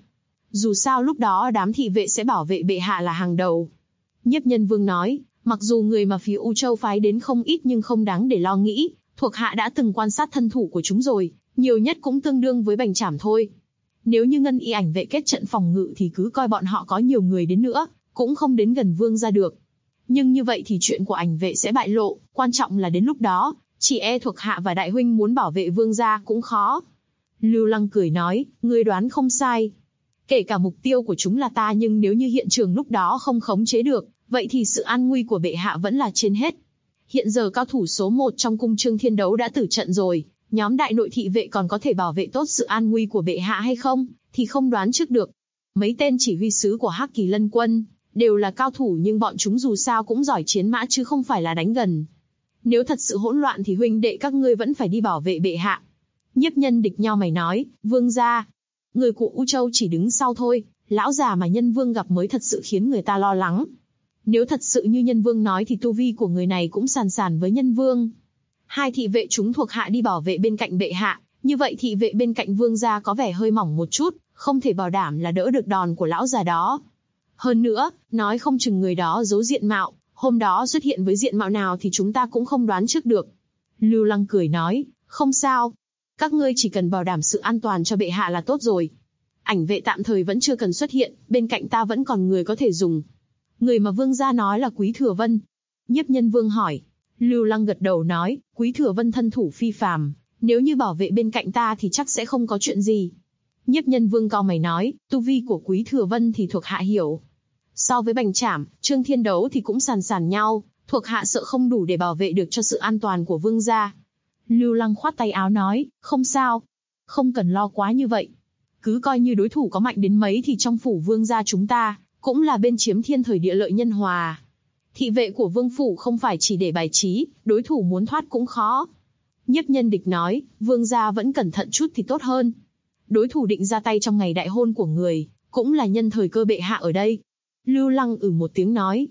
Dù sao lúc đó đám thị vệ sẽ bảo vệ bệ hạ là hàng đầu. Nhiếp Nhân Vương nói, mặc dù người mà phía U Châu phái đến không ít nhưng không đáng để lo nghĩ, thuộc hạ đã từng quan sát thân thủ của chúng rồi, nhiều nhất cũng tương đương với bành trảm thôi. Nếu như Ngân Y ảnh vệ kết trận phòng ngự thì cứ coi bọn họ có nhiều người đến nữa, cũng không đến gần vương gia được. Nhưng như vậy thì chuyện của ảnh vệ sẽ bại lộ, quan trọng là đến lúc đó, chỉ e thuộc hạ và đại huynh muốn bảo vệ vương gia cũng khó. Lưu Lăng cười nói, ngươi đoán không sai. Kể cả mục tiêu của chúng là ta nhưng nếu như hiện trường lúc đó không khống chế được, vậy thì sự an nguy của bệ hạ vẫn là trên hết. Hiện giờ cao thủ số 1 trong cung Trương Thiên Đấu đã tử trận rồi, nhóm đại nội thị vệ còn có thể bảo vệ tốt sự an nguy của bệ hạ hay không, thì không đoán trước được. Mấy tên chỉ huy sứ của Hắc Kỳ Lân quân, đều là cao thủ nhưng bọn chúng dù sao cũng giỏi chiến mã chứ không phải là đánh gần. Nếu thật sự hỗn loạn thì huynh đệ các ngươi vẫn phải đi bảo vệ bệ hạ. Nhiếp Nhân Địch nhao mày nói, vương gia, người của U Châu chỉ đứng sau thôi, lão già mà Nhân Vương gặp mới thật sự khiến người ta lo lắng. Nếu thật sự như Nhân Vương nói thì tu vi của người này cũng sàn sàn với Nhân Vương. Hai thị vệ chúng thuộc hạ đi bảo vệ bên cạnh bệ hạ, như vậy thị vệ bên cạnh vương gia có vẻ hơi mỏng một chút, không thể bảo đảm là đỡ được đòn của lão già đó. Hơn nữa, nói không chừng người đó giấu diện mạo, hôm đó xuất hiện với diện mạo nào thì chúng ta cũng không đoán trước được. Lưu Lăng cười nói, không sao. Các ngươi chỉ cần bảo đảm sự an toàn cho bệ hạ là tốt rồi. Ảnh vệ tạm thời vẫn chưa cần xuất hiện, bên cạnh ta vẫn còn người có thể dùng. Người mà vương gia nói là Quý Thừa Vân. Nhiếp Nhân Vương hỏi. Lưu Lăng gật đầu nói, Quý Thừa Vân thân thủ phi phàm, nếu như bảo vệ bên cạnh ta thì chắc sẽ không có chuyện gì. Nhiếp Nhân Vương cau mày nói, tu vi của Quý Thừa Vân thì thuộc hạ hiểu. So với Bành Trảm, Trương Thiên Đấu thì cũng sàn sàn nhau, thuộc hạ sợ không đủ để bảo vệ được cho sự an toàn của vương gia. Lưu Lăng khoát tay áo nói, không sao, không cần lo quá như vậy. Cứ coi như đối thủ có mạnh đến mấy thì trong phủ vương gia chúng ta, cũng là bên chiếm thiên thời địa lợi nhân hòa. Thị vệ của vương phủ không phải chỉ để bài trí, đối thủ muốn thoát cũng khó. Nhiếp Nhân Địch nói, vương gia vẫn cẩn thận chút thì tốt hơn. Đối thủ định ra tay trong ngày đại hôn của người, cũng là nhân thời cơ bệ hạ ở đây. Lưu Lăng một tiếng nói,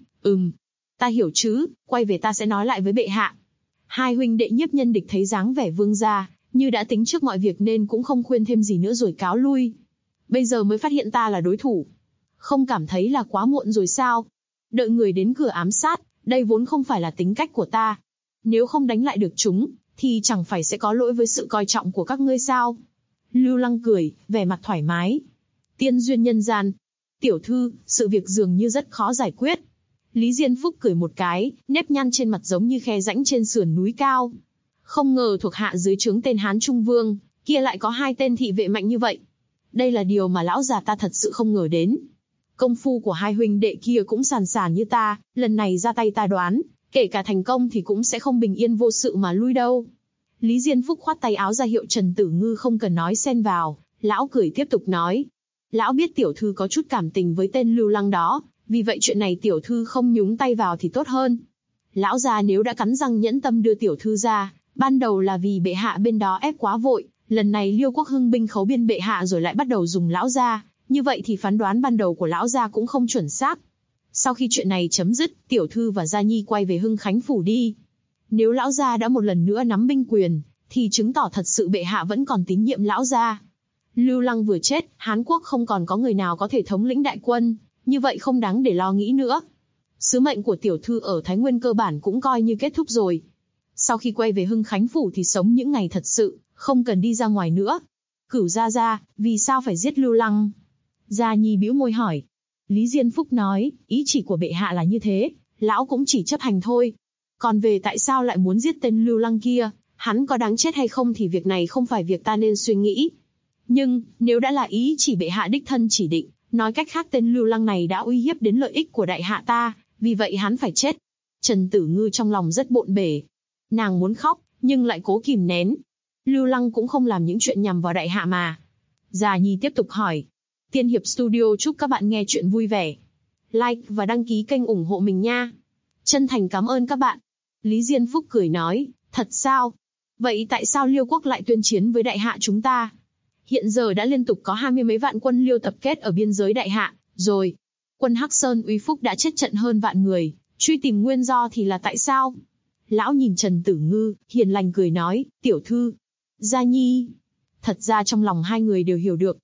ta hiểu chứ, quay về ta sẽ nói lại với bệ hạ. Hai huynh đệ Nhiếp Nhân Địch thấy dáng vẻ vương gia, như đã tính trước mọi việc nên cũng không khuyên thêm gì nữa rồi cáo lui. Bây giờ mới phát hiện ta là đối thủ. Không cảm thấy là quá muộn rồi sao? Đợi người đến cửa ám sát, đây vốn không phải là tính cách của ta. Nếu không đánh lại được chúng, thì chẳng phải sẽ có lỗi với sự coi trọng của các ngươi sao? Lưu Lăng cười, vẻ mặt thoải mái. Tiên duyên nhân gian. Tiểu thư, sự việc dường như rất khó giải quyết. Lý Diên Phúc cười một cái, nếp nhăn trên mặt giống như khe rãnh trên sườn núi cao. Không ngờ thuộc hạ dưới trướng tên Hán Trung Vương, kia lại có hai tên thị vệ mạnh như vậy. Đây là điều mà lão già ta thật sự không ngờ đến. Công phu của hai huynh đệ kia cũng sàn sàn như ta, lần này ra tay ta đoán, kể cả thành công thì cũng sẽ không bình yên vô sự mà lui đâu. Lý Diên Phúc khoát tay áo ra hiệu Trần Tử Ngư không cần nói xen vào, lão cười tiếp tục nói. Lão biết tiểu thư có chút cảm tình với tên Lưu Lăng đó, vì vậy chuyện này tiểu thư không nhúng tay vào thì tốt hơn. Lão già nếu đã cắn răng nhẫn tâm đưa tiểu thư ra, ban đầu là vì bệ hạ bên đó ép quá vội, lần này Liêu Quốc hưng binh khấu biên bệ hạ rồi lại bắt đầu dùng lão gia, như vậy thì phán đoán ban đầu của lão gia cũng không chuẩn xác. Sau khi chuyện này chấm dứt, tiểu thư và gia nhi quay về Hưng Khánh phủ đi. Nếu lão gia đã một lần nữa nắm binh quyền, thì chứng tỏ thật sự bệ hạ vẫn còn tín nhiệm lão gia. Lưu Lăng vừa chết, Hán Quốc không còn có người nào có thể thống lĩnh đại quân, như vậy không đáng để lo nghĩ nữa. Sứ mệnh của tiểu thư ở Thái Nguyên cơ bản cũng coi như kết thúc rồi. Sau khi quay về Hưng Khánh phủ thì sống những ngày thật sự, không cần đi ra ngoài nữa. Cửu gia, vì sao phải giết Lưu Lăng? Gia Nhi bĩu môi hỏi. Lý Diên Phúc nói, ý chỉ của bệ hạ là như thế, lão cũng chỉ chấp hành thôi. Còn về tại sao lại muốn giết tên Lưu Lăng kia, hắn có đáng chết hay không thì việc này không phải việc ta nên suy nghĩ. Nhưng, nếu đã là ý chỉ bệ hạ đích thân chỉ định, nói cách khác tên Lưu Lăng này đã uy hiếp đến lợi ích của đại hạ ta, vì vậy hắn phải chết. Trần Tử Ngư trong lòng rất bộn bể. Nàng muốn khóc, nhưng lại cố kìm nén. Lưu Lăng cũng không làm những chuyện nhằm vào đại hạ mà. Già Nhi tiếp tục hỏi. Tiên Hiệp Studio chúc các bạn nghe chuyện vui vẻ. Like và đăng ký kênh ủng hộ mình nha. Chân thành cảm ơn các bạn. Lý Diên Phúc cười nói, thật sao? Vậy tại sao Liêu Quốc lại tuyên chiến với đại hạ chúng ta? Hiện giờ đã liên tục có 20 mấy vạn quân Liêu tập kết ở biên giới đại hạ, rồi. Quân Hắc Sơn Uy Phúc đã chết trận hơn vạn người, truy tìm nguyên do thì là tại sao? Lão nhìn Trần Tử Ngư, hiền lành cười nói, tiểu thư, Gia Nhi. Thật ra trong lòng hai người đều hiểu được.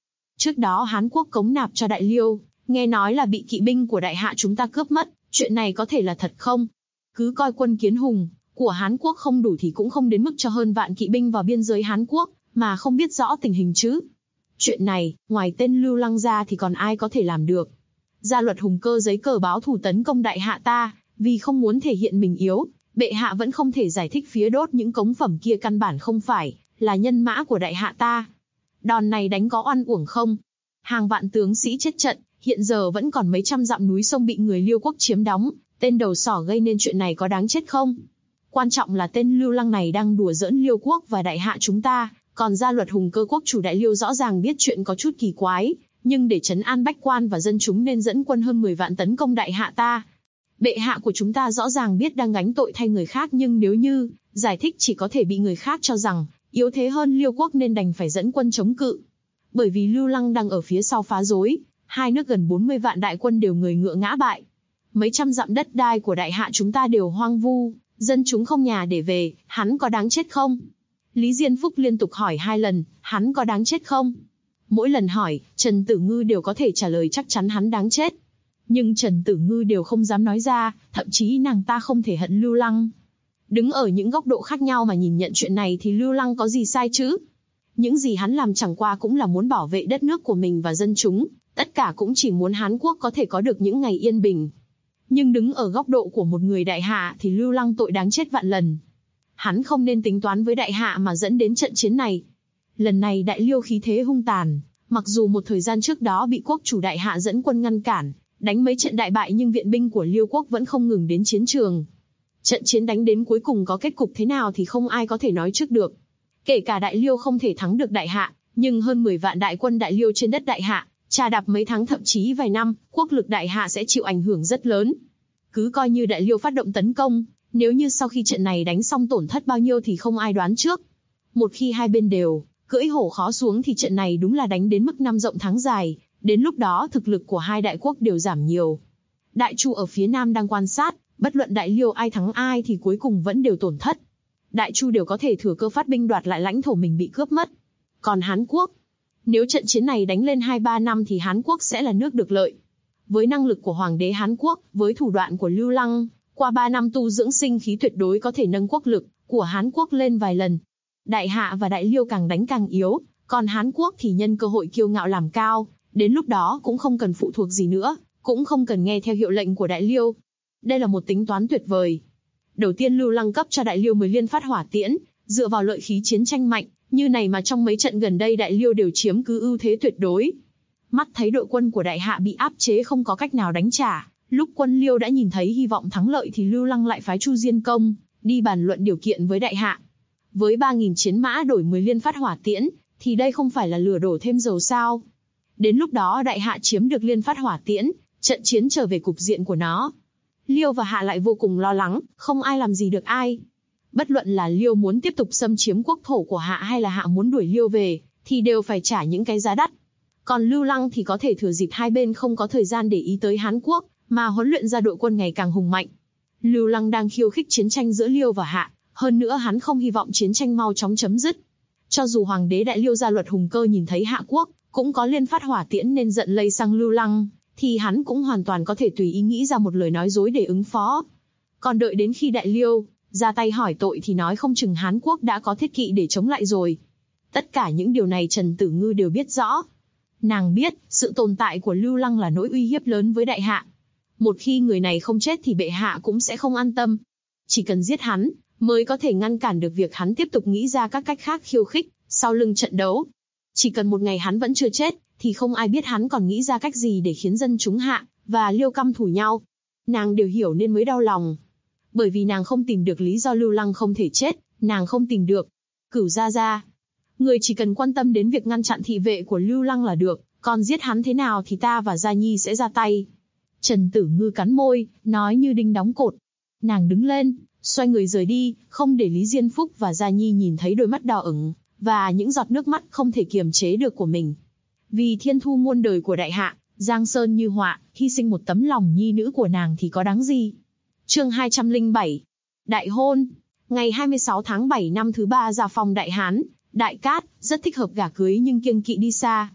trước đó Hán Quốc cống nạp cho Đại Liêu, nghe nói là bị kỵ binh của đại hạ chúng ta cướp mất, chuyện này có thể là thật không? Cứ coi quân Kiến Hùng của Hán Quốc không đủ thì cũng không đến mức cho hơn vạn kỵ binh vào biên giới Hán Quốc, mà không biết rõ tình hình chứ. Chuyện này, ngoài tên Lưu Lăng ra thì còn ai có thể làm được. Gia Luật Hùng Cơ giấy cờ báo thù tấn công đại hạ ta, vì không muốn thể hiện mình yếu, bệ hạ vẫn không thể giải thích phía đốt những cống phẩm kia căn bản không phải là nhân mã của đại hạ ta. Đòn này đánh có oan uổng không? Hàng vạn tướng sĩ chết trận, hiện giờ vẫn còn mấy trăm dặm núi sông bị người Liêu quốc chiếm đóng, tên đầu sỏ gây nên chuyện này có đáng chết không? Quan trọng là tên Lưu Lăng này đang đùa giỡn Liêu quốc và đại hạ chúng ta, còn Gia Luật Hùng Cơ quốc chủ Đại Liêu rõ ràng biết chuyện có chút kỳ quái, nhưng để trấn an bách quan và dân chúng nên dẫn quân hơn 10 vạn tấn công đại hạ ta. Bệ hạ của chúng ta rõ ràng biết đang gánh tội thay người khác, nhưng nếu như giải thích chỉ có thể bị người khác cho rằng yếu thế hơn Liêu quốc nên đành phải dẫn quân chống cự. Bởi vì Lưu Lăng đang ở phía sau phá rối, hai nước gần 40 vạn đại quân đều người ngựa ngã bại. Mấy trăm dặm đất đai của đại hạ chúng ta đều hoang vu, dân chúng không nhà để về, hắn có đáng chết không? Lý Diên Phúc liên tục hỏi 2 lần, hắn có đáng chết không? Mỗi lần hỏi, Trần Tử Ngư đều có thể trả lời chắc chắn hắn đáng chết. Nhưng Trần Tử Ngư đều không dám nói ra, thậm chí nàng ta không thể hận Lưu Lăng. Đứng ở những góc độ khác nhau mà nhìn nhận chuyện này thì Lưu Lăng có gì sai chứ? Những gì hắn làm chẳng qua cũng là muốn bảo vệ đất nước của mình và dân chúng, tất cả cũng chỉ muốn Hán Quốc có thể có được những ngày yên bình. Nhưng đứng ở góc độ của một người đại hạ thì Lưu Lăng tội đáng chết vạn lần. Hắn không nên tính toán với đại hạ mà dẫn đến trận chiến này. Lần này Đại Liêu khí thế hung tàn, mặc dù một thời gian trước đó bị quốc chủ đại hạ dẫn quân ngăn cản, đánh mấy trận đại bại nhưng viện binh của Liêu quốc vẫn không ngừng đến chiến trường. Trận chiến đánh đến cuối cùng có kết cục thế nào thì không ai có thể nói trước được. Kể cả Đại Liêu không thể thắng được đại hạ, nhưng hơn 10 vạn đại quân Đại Liêu trên đất đại hạ, trà đạp mấy tháng thậm chí vài năm, quốc lực đại hạ sẽ chịu ảnh hưởng rất lớn. Cứ coi như Đại Liêu phát động tấn công, nếu như sau khi trận này đánh xong tổn thất bao nhiêu thì không ai đoán trước. Một khi hai bên đều cưỡi hổ khó xuống thì trận này đúng là đánh đến mức năm rộng tháng dài, đến lúc đó thực lực của hai đại quốc đều giảm nhiều. Đại Chu ở phía nam đang quan sát, bất luận Đại Liêu ai thắng ai thì cuối cùng vẫn đều tổn thất. Đại Chu đều có thể thừa cơ phát binh đoạt lại lãnh thổ mình bị cướp mất. Còn Hán Quốc, nếu trận chiến này đánh lên 2-3 năm thì Hán Quốc sẽ là nước được lợi. Với năng lực của Hoàng đế Hán Quốc, với thủ đoạn của Lưu Lăng, qua 3 năm tu dưỡng sinh khí tuyệt đối có thể nâng quốc lực của Hán Quốc lên vài lần. Đại hạ và Đại Liêu càng đánh càng yếu, còn Hán Quốc thì nhân cơ hội kiêu ngạo làm cao, đến lúc đó cũng không cần phụ thuộc gì nữa, cũng không cần nghe theo hiệu lệnh của Đại Liêu. Đây là một tính toán tuyệt vời. Đầu tiên Lưu Lăng cấp cho Đại Liêu 10 liên phát hỏa tiễn, dựa vào lợi khí chiến tranh mạnh, như này mà trong mấy trận gần đây Đại Liêu đều chiếm cứ ưu thế tuyệt đối. Mắt thấy đội quân của đại hạ bị áp chế không có cách nào đánh trả, lúc quân Liêu đã nhìn thấy hy vọng thắng lợi thì Lưu Lăng lại phái Chu Diên Công đi bàn luận điều kiện với đại hạ. Với 3.000 chiến mã đổi 10 liên phát hỏa tiễn, thì đây không phải là lửa đổ thêm dầu sao? Đến lúc đó đại hạ chiếm được liên phát hỏa tiễn, trận chiến trở về cục diện của nó. Liêu và Hạ lại vô cùng lo lắng, không ai làm gì được ai. Bất luận là Liêu muốn tiếp tục xâm chiếm quốc thổ của Hạ hay là Hạ muốn đuổi Liêu về, thì đều phải trả những cái giá đắt. Còn Lưu Lăng thì có thể thừa dịp hai bên không có thời gian để ý tới Hán Quốc, mà huấn luyện ra đội quân ngày càng hùng mạnh. Lưu Lăng đang khiêu khích chiến tranh giữa Liêu và Hạ, hơn nữa hắn không hy vọng chiến tranh mau chóng chấm dứt. Cho dù Hoàng đế Đại Liêu Gia Luật Hùng Cơ nhìn thấy Hạ Quốc cũng có liên phát hỏa tiễn nên giận lây sang Lưu Lăng, thì hắn cũng hoàn toàn có thể tùy ý nghĩ ra một lời nói dối để ứng phó. Còn đợi đến khi Đại Liêu ra tay hỏi tội thì nói không chừng Hán Quốc đã có thiết kỵ để chống lại rồi. Tất cả những điều này Trần Tử Ngư đều biết rõ. Nàng biết, sự tồn tại của Lưu Lăng là nỗi uy hiếp lớn với đại hạ. Một khi người này không chết thì bệ hạ cũng sẽ không an tâm. Chỉ cần giết hắn, mới có thể ngăn cản được việc hắn tiếp tục nghĩ ra các cách khác khiêu khích sau lưng trận đấu. Chỉ cần một ngày hắn vẫn chưa chết, thì không ai biết hắn còn nghĩ ra cách gì để khiến dân chúng Hạ và Liêu căm thù nhau. Nàng đều hiểu nên mới đau lòng. Bởi vì nàng không tìm được lý do Lưu Lăng không thể chết, nàng không tìm được. Cửu gia gia, người chỉ cần quan tâm đến việc ngăn chặn thị vệ của Lưu Lăng là được, còn giết hắn thế nào thì ta và Gia Nhi sẽ ra tay. Trần Tử Ngư cắn môi, nói như đinh đóng cột. Nàng đứng lên, xoay người rời đi, không để Lý Diên Phúc và Gia Nhi nhìn thấy đôi mắt đỏ ửng và những giọt nước mắt không thể kiềm chế được của mình. Vì thiên thu muôn đời của đại hạ, giang sơn như họa, hy sinh một tấm lòng nhi nữ của nàng thì có đáng gì. Chương 207. Đại hôn. Ngày 26 tháng 7 năm thứ 3 gia phong Đại Hán, Đại Cát, rất thích hợp gả cưới nhưng kiêng kỵ đi xa.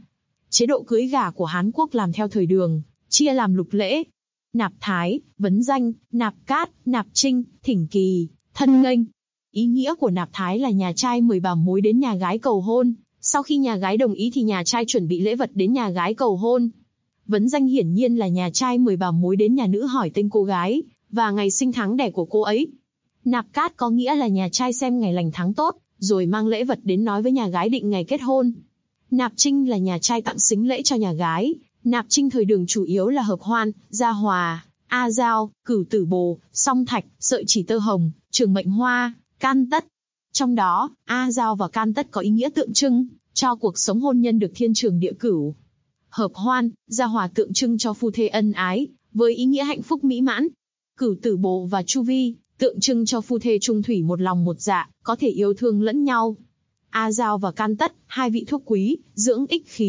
Chế độ cưới gả của Hán Quốc làm theo thời Đường, chia làm lục lễ: nạp thái, vấn danh, nạp cát, nạp trinh, thỉnh kỳ, thân nghênh. Ý nghĩa của nạp thái là nhà trai mời bảo mối đến nhà gái cầu hôn, sau khi nhà gái đồng ý thì nhà trai chuẩn bị lễ vật đến nhà gái cầu hôn. Vấn danh hiển nhiên là nhà trai mời bảo mối đến nhà nữ hỏi tên cô gái và ngày sinh tháng đẻ của cô ấy. Nạp cát có nghĩa là nhà trai xem ngày lành tháng tốt, rồi mang lễ vật đến nói với nhà gái định ngày kết hôn. Nạp trinh là nhà trai tặng sính lễ cho nhà gái. Nạp trinh thời Đường chủ yếu là hợp hoan, gia hòa, a giao, cửu tử bồ, song thạch, sợi chỉ tơ hồng, trường mệnh hoa, can tất. Trong đó, a giao và can tất có ý nghĩa tượng trưng cho cuộc sống hôn nhân được thiên trường địa cửu. Hợp hoan, gia hòa tượng trưng cho phu thê ân ái, với ý nghĩa hạnh phúc mỹ mãn. Cửu tử bồ và chu vi, tượng trưng cho phu thê chung thủy một lòng một dạ, có thể yêu thương lẫn nhau. A giao và can tất, hai vị thuốc quý, dưỡng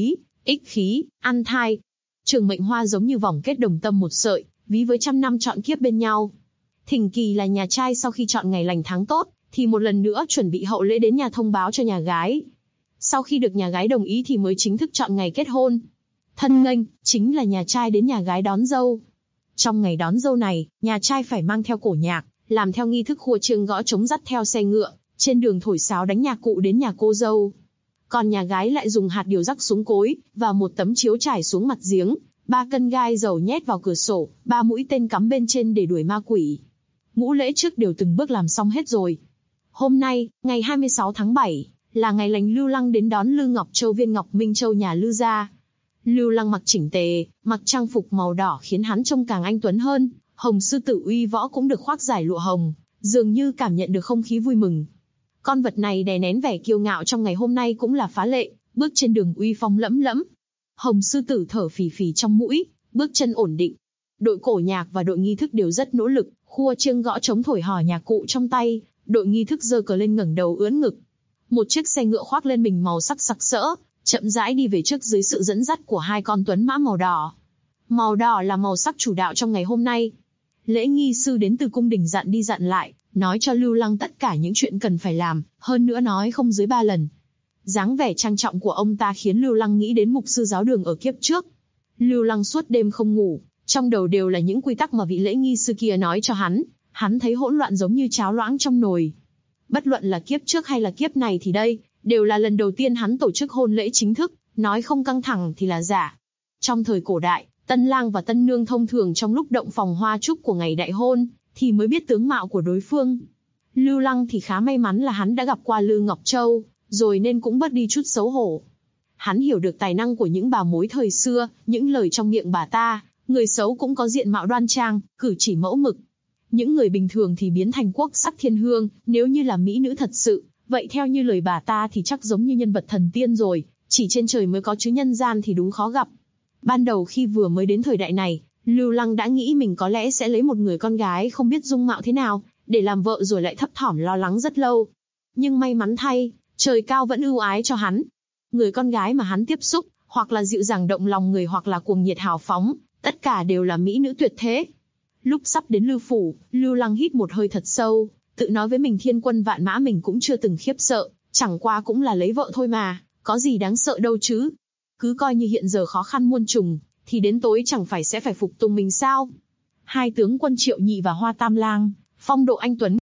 ích khí, ăn thai. Trường mệnh hoa giống như vòng kết đồng tâm một sợi, ví với trăm năm trọn kiếp bên nhau. Thỉnh kỳ là nhà trai sau khi chọn ngày lành tháng tốt, thì một lần nữa chuẩn bị hậu lễ đến nhà thông báo cho nhà gái. Sau khi được nhà gái đồng ý thì mới chính thức chọn ngày kết hôn. Thân nghênh, chính là nhà trai đến nhà gái đón dâu. Trong ngày đón dâu này, nhà trai phải mang theo cổ nhạc, làm theo nghi thức khua chiêng gõ trống dắt theo xe ngựa, trên đường thổi sáo đánh nhạc cụ đến nhà cô dâu. Còn nhà gái lại dùng hạt điều rắc xuống cối, và một tấm chiếu trải xuống mặt giếng, 3 cân gai dầu nhét vào cửa sổ, 3 mũi tên cắm bên trên để đuổi ma quỷ. Ngũ lễ trước đều từng bước làm xong hết rồi. Hôm nay, ngày 26 tháng 7, là ngày lành Lưu Lăng đến đón Lư Ngọc Châu viên Ngọc Minh Châu nhà Lư gia. Lưu Lăng mặc chỉnh tề, mặc trang phục màu đỏ khiến hắn trông càng anh tuấn hơn. Hồng sư tử uy võ cũng được khoác giải lụa hồng, dường như cảm nhận được không khí vui mừng. Con vật này đè nén vẻ kiêu ngạo trong ngày hôm nay cũng là phá lệ, bước trên đường uy phong lẫm lẫm. Hồng sư tử thở phì phì trong mũi, bước chân ổn định. Đội cổ nhạc và đội nghi thức đều rất nỗ lực, khua chiêng gõ trống thổi hò nhạc cụ trong tay. Đội nghi thức giơ cờ lên ngẩng đầu ưỡn ngực. Một chiếc xe ngựa khoác lên mình màu sắc sặc sỡ, chậm rãi đi về trước dưới sự dẫn dắt của 2 con tuấn mã màu đỏ. Màu đỏ là màu sắc chủ đạo trong ngày hôm nay. Lễ nghi sư đến từ cung đình dặn đi dặn lại, nói cho Lưu Lăng tất cả những chuyện cần phải làm, hơn nữa nói không dưới 3 lần. Dáng vẻ trang trọng của ông ta khiến Lưu Lăng nghĩ đến mục sư giáo đường ở kiếp trước. Lưu Lăng suốt đêm không ngủ, trong đầu đều là những quy tắc mà vị lễ nghi sư kia nói cho hắn. Hắn thấy hỗn loạn giống như cháo loãng trong nồi. Bất luận là kiếp trước hay là kiếp này thì đây, đều là lần đầu tiên hắn tổ chức hôn lễ chính thức, nói không căng thẳng thì là giả. Trong thời cổ đại, tân lang và tân nương thông thường trong lúc động phòng hoa chúc của ngày đại hôn, thì mới biết tướng mạo của đối phương. Lưu Lăng thì khá may mắn là hắn đã gặp qua Lư Ngọc Châu, rồi nên cũng bớt đi chút xấu hổ. Hắn hiểu được tài năng của những bà mối thời xưa, những lời trong miệng bà ta, người xấu cũng có diện mạo đoan trang, cử chỉ mẫu mực. Những người bình thường thì biến thành quốc sắc thiên hương, nếu như là mỹ nữ thật sự, vậy theo như lời bà ta thì chắc giống như nhân vật thần tiên rồi, chỉ trên trời mới có chứ nhân gian thì đúng khó gặp. Ban đầu khi vừa mới đến thời đại này, Lưu Lăng đã nghĩ mình có lẽ sẽ lấy một người con gái không biết dung mạo thế nào, để làm vợ rồi lại thấp thỏm lo lắng rất lâu. Nhưng may mắn thay, trời cao vẫn ưu ái cho hắn. Người con gái mà hắn tiếp xúc, hoặc là dịu dàng động lòng người hoặc là cuồng nhiệt hào phóng, tất cả đều là mỹ nữ tuyệt thế. Lúc sắp đến Lư phủ, Lưu Lăng hít một hơi thật sâu, tự nói với mình thiên quân vạn mã mình cũng chưa từng khiếp sợ, chẳng qua cũng là lấy vợ thôi mà, có gì đáng sợ đâu chứ. Cứ coi như hiện giờ khó khăn muôn trùng, thì đến tối chẳng phải sẽ phải phục tùng mình sao. 2 tướng quân Triệu Nhị và Hoa Tam Lang, phong độ anh tuấn.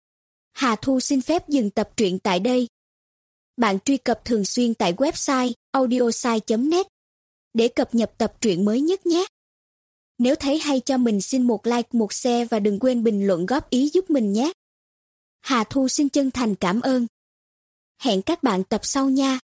Hà Thu xin phép dừng tập truyện tại đây. Bạn truy cập thường xuyên tại website audiosai.net để cập nhật tập truyện mới nhất nhé. Nếu thấy hay cho mình xin một like, một share và đừng quên bình luận góp ý giúp mình nhé. Hà Thu xin chân thành cảm ơn. Hẹn các bạn tập sau nha.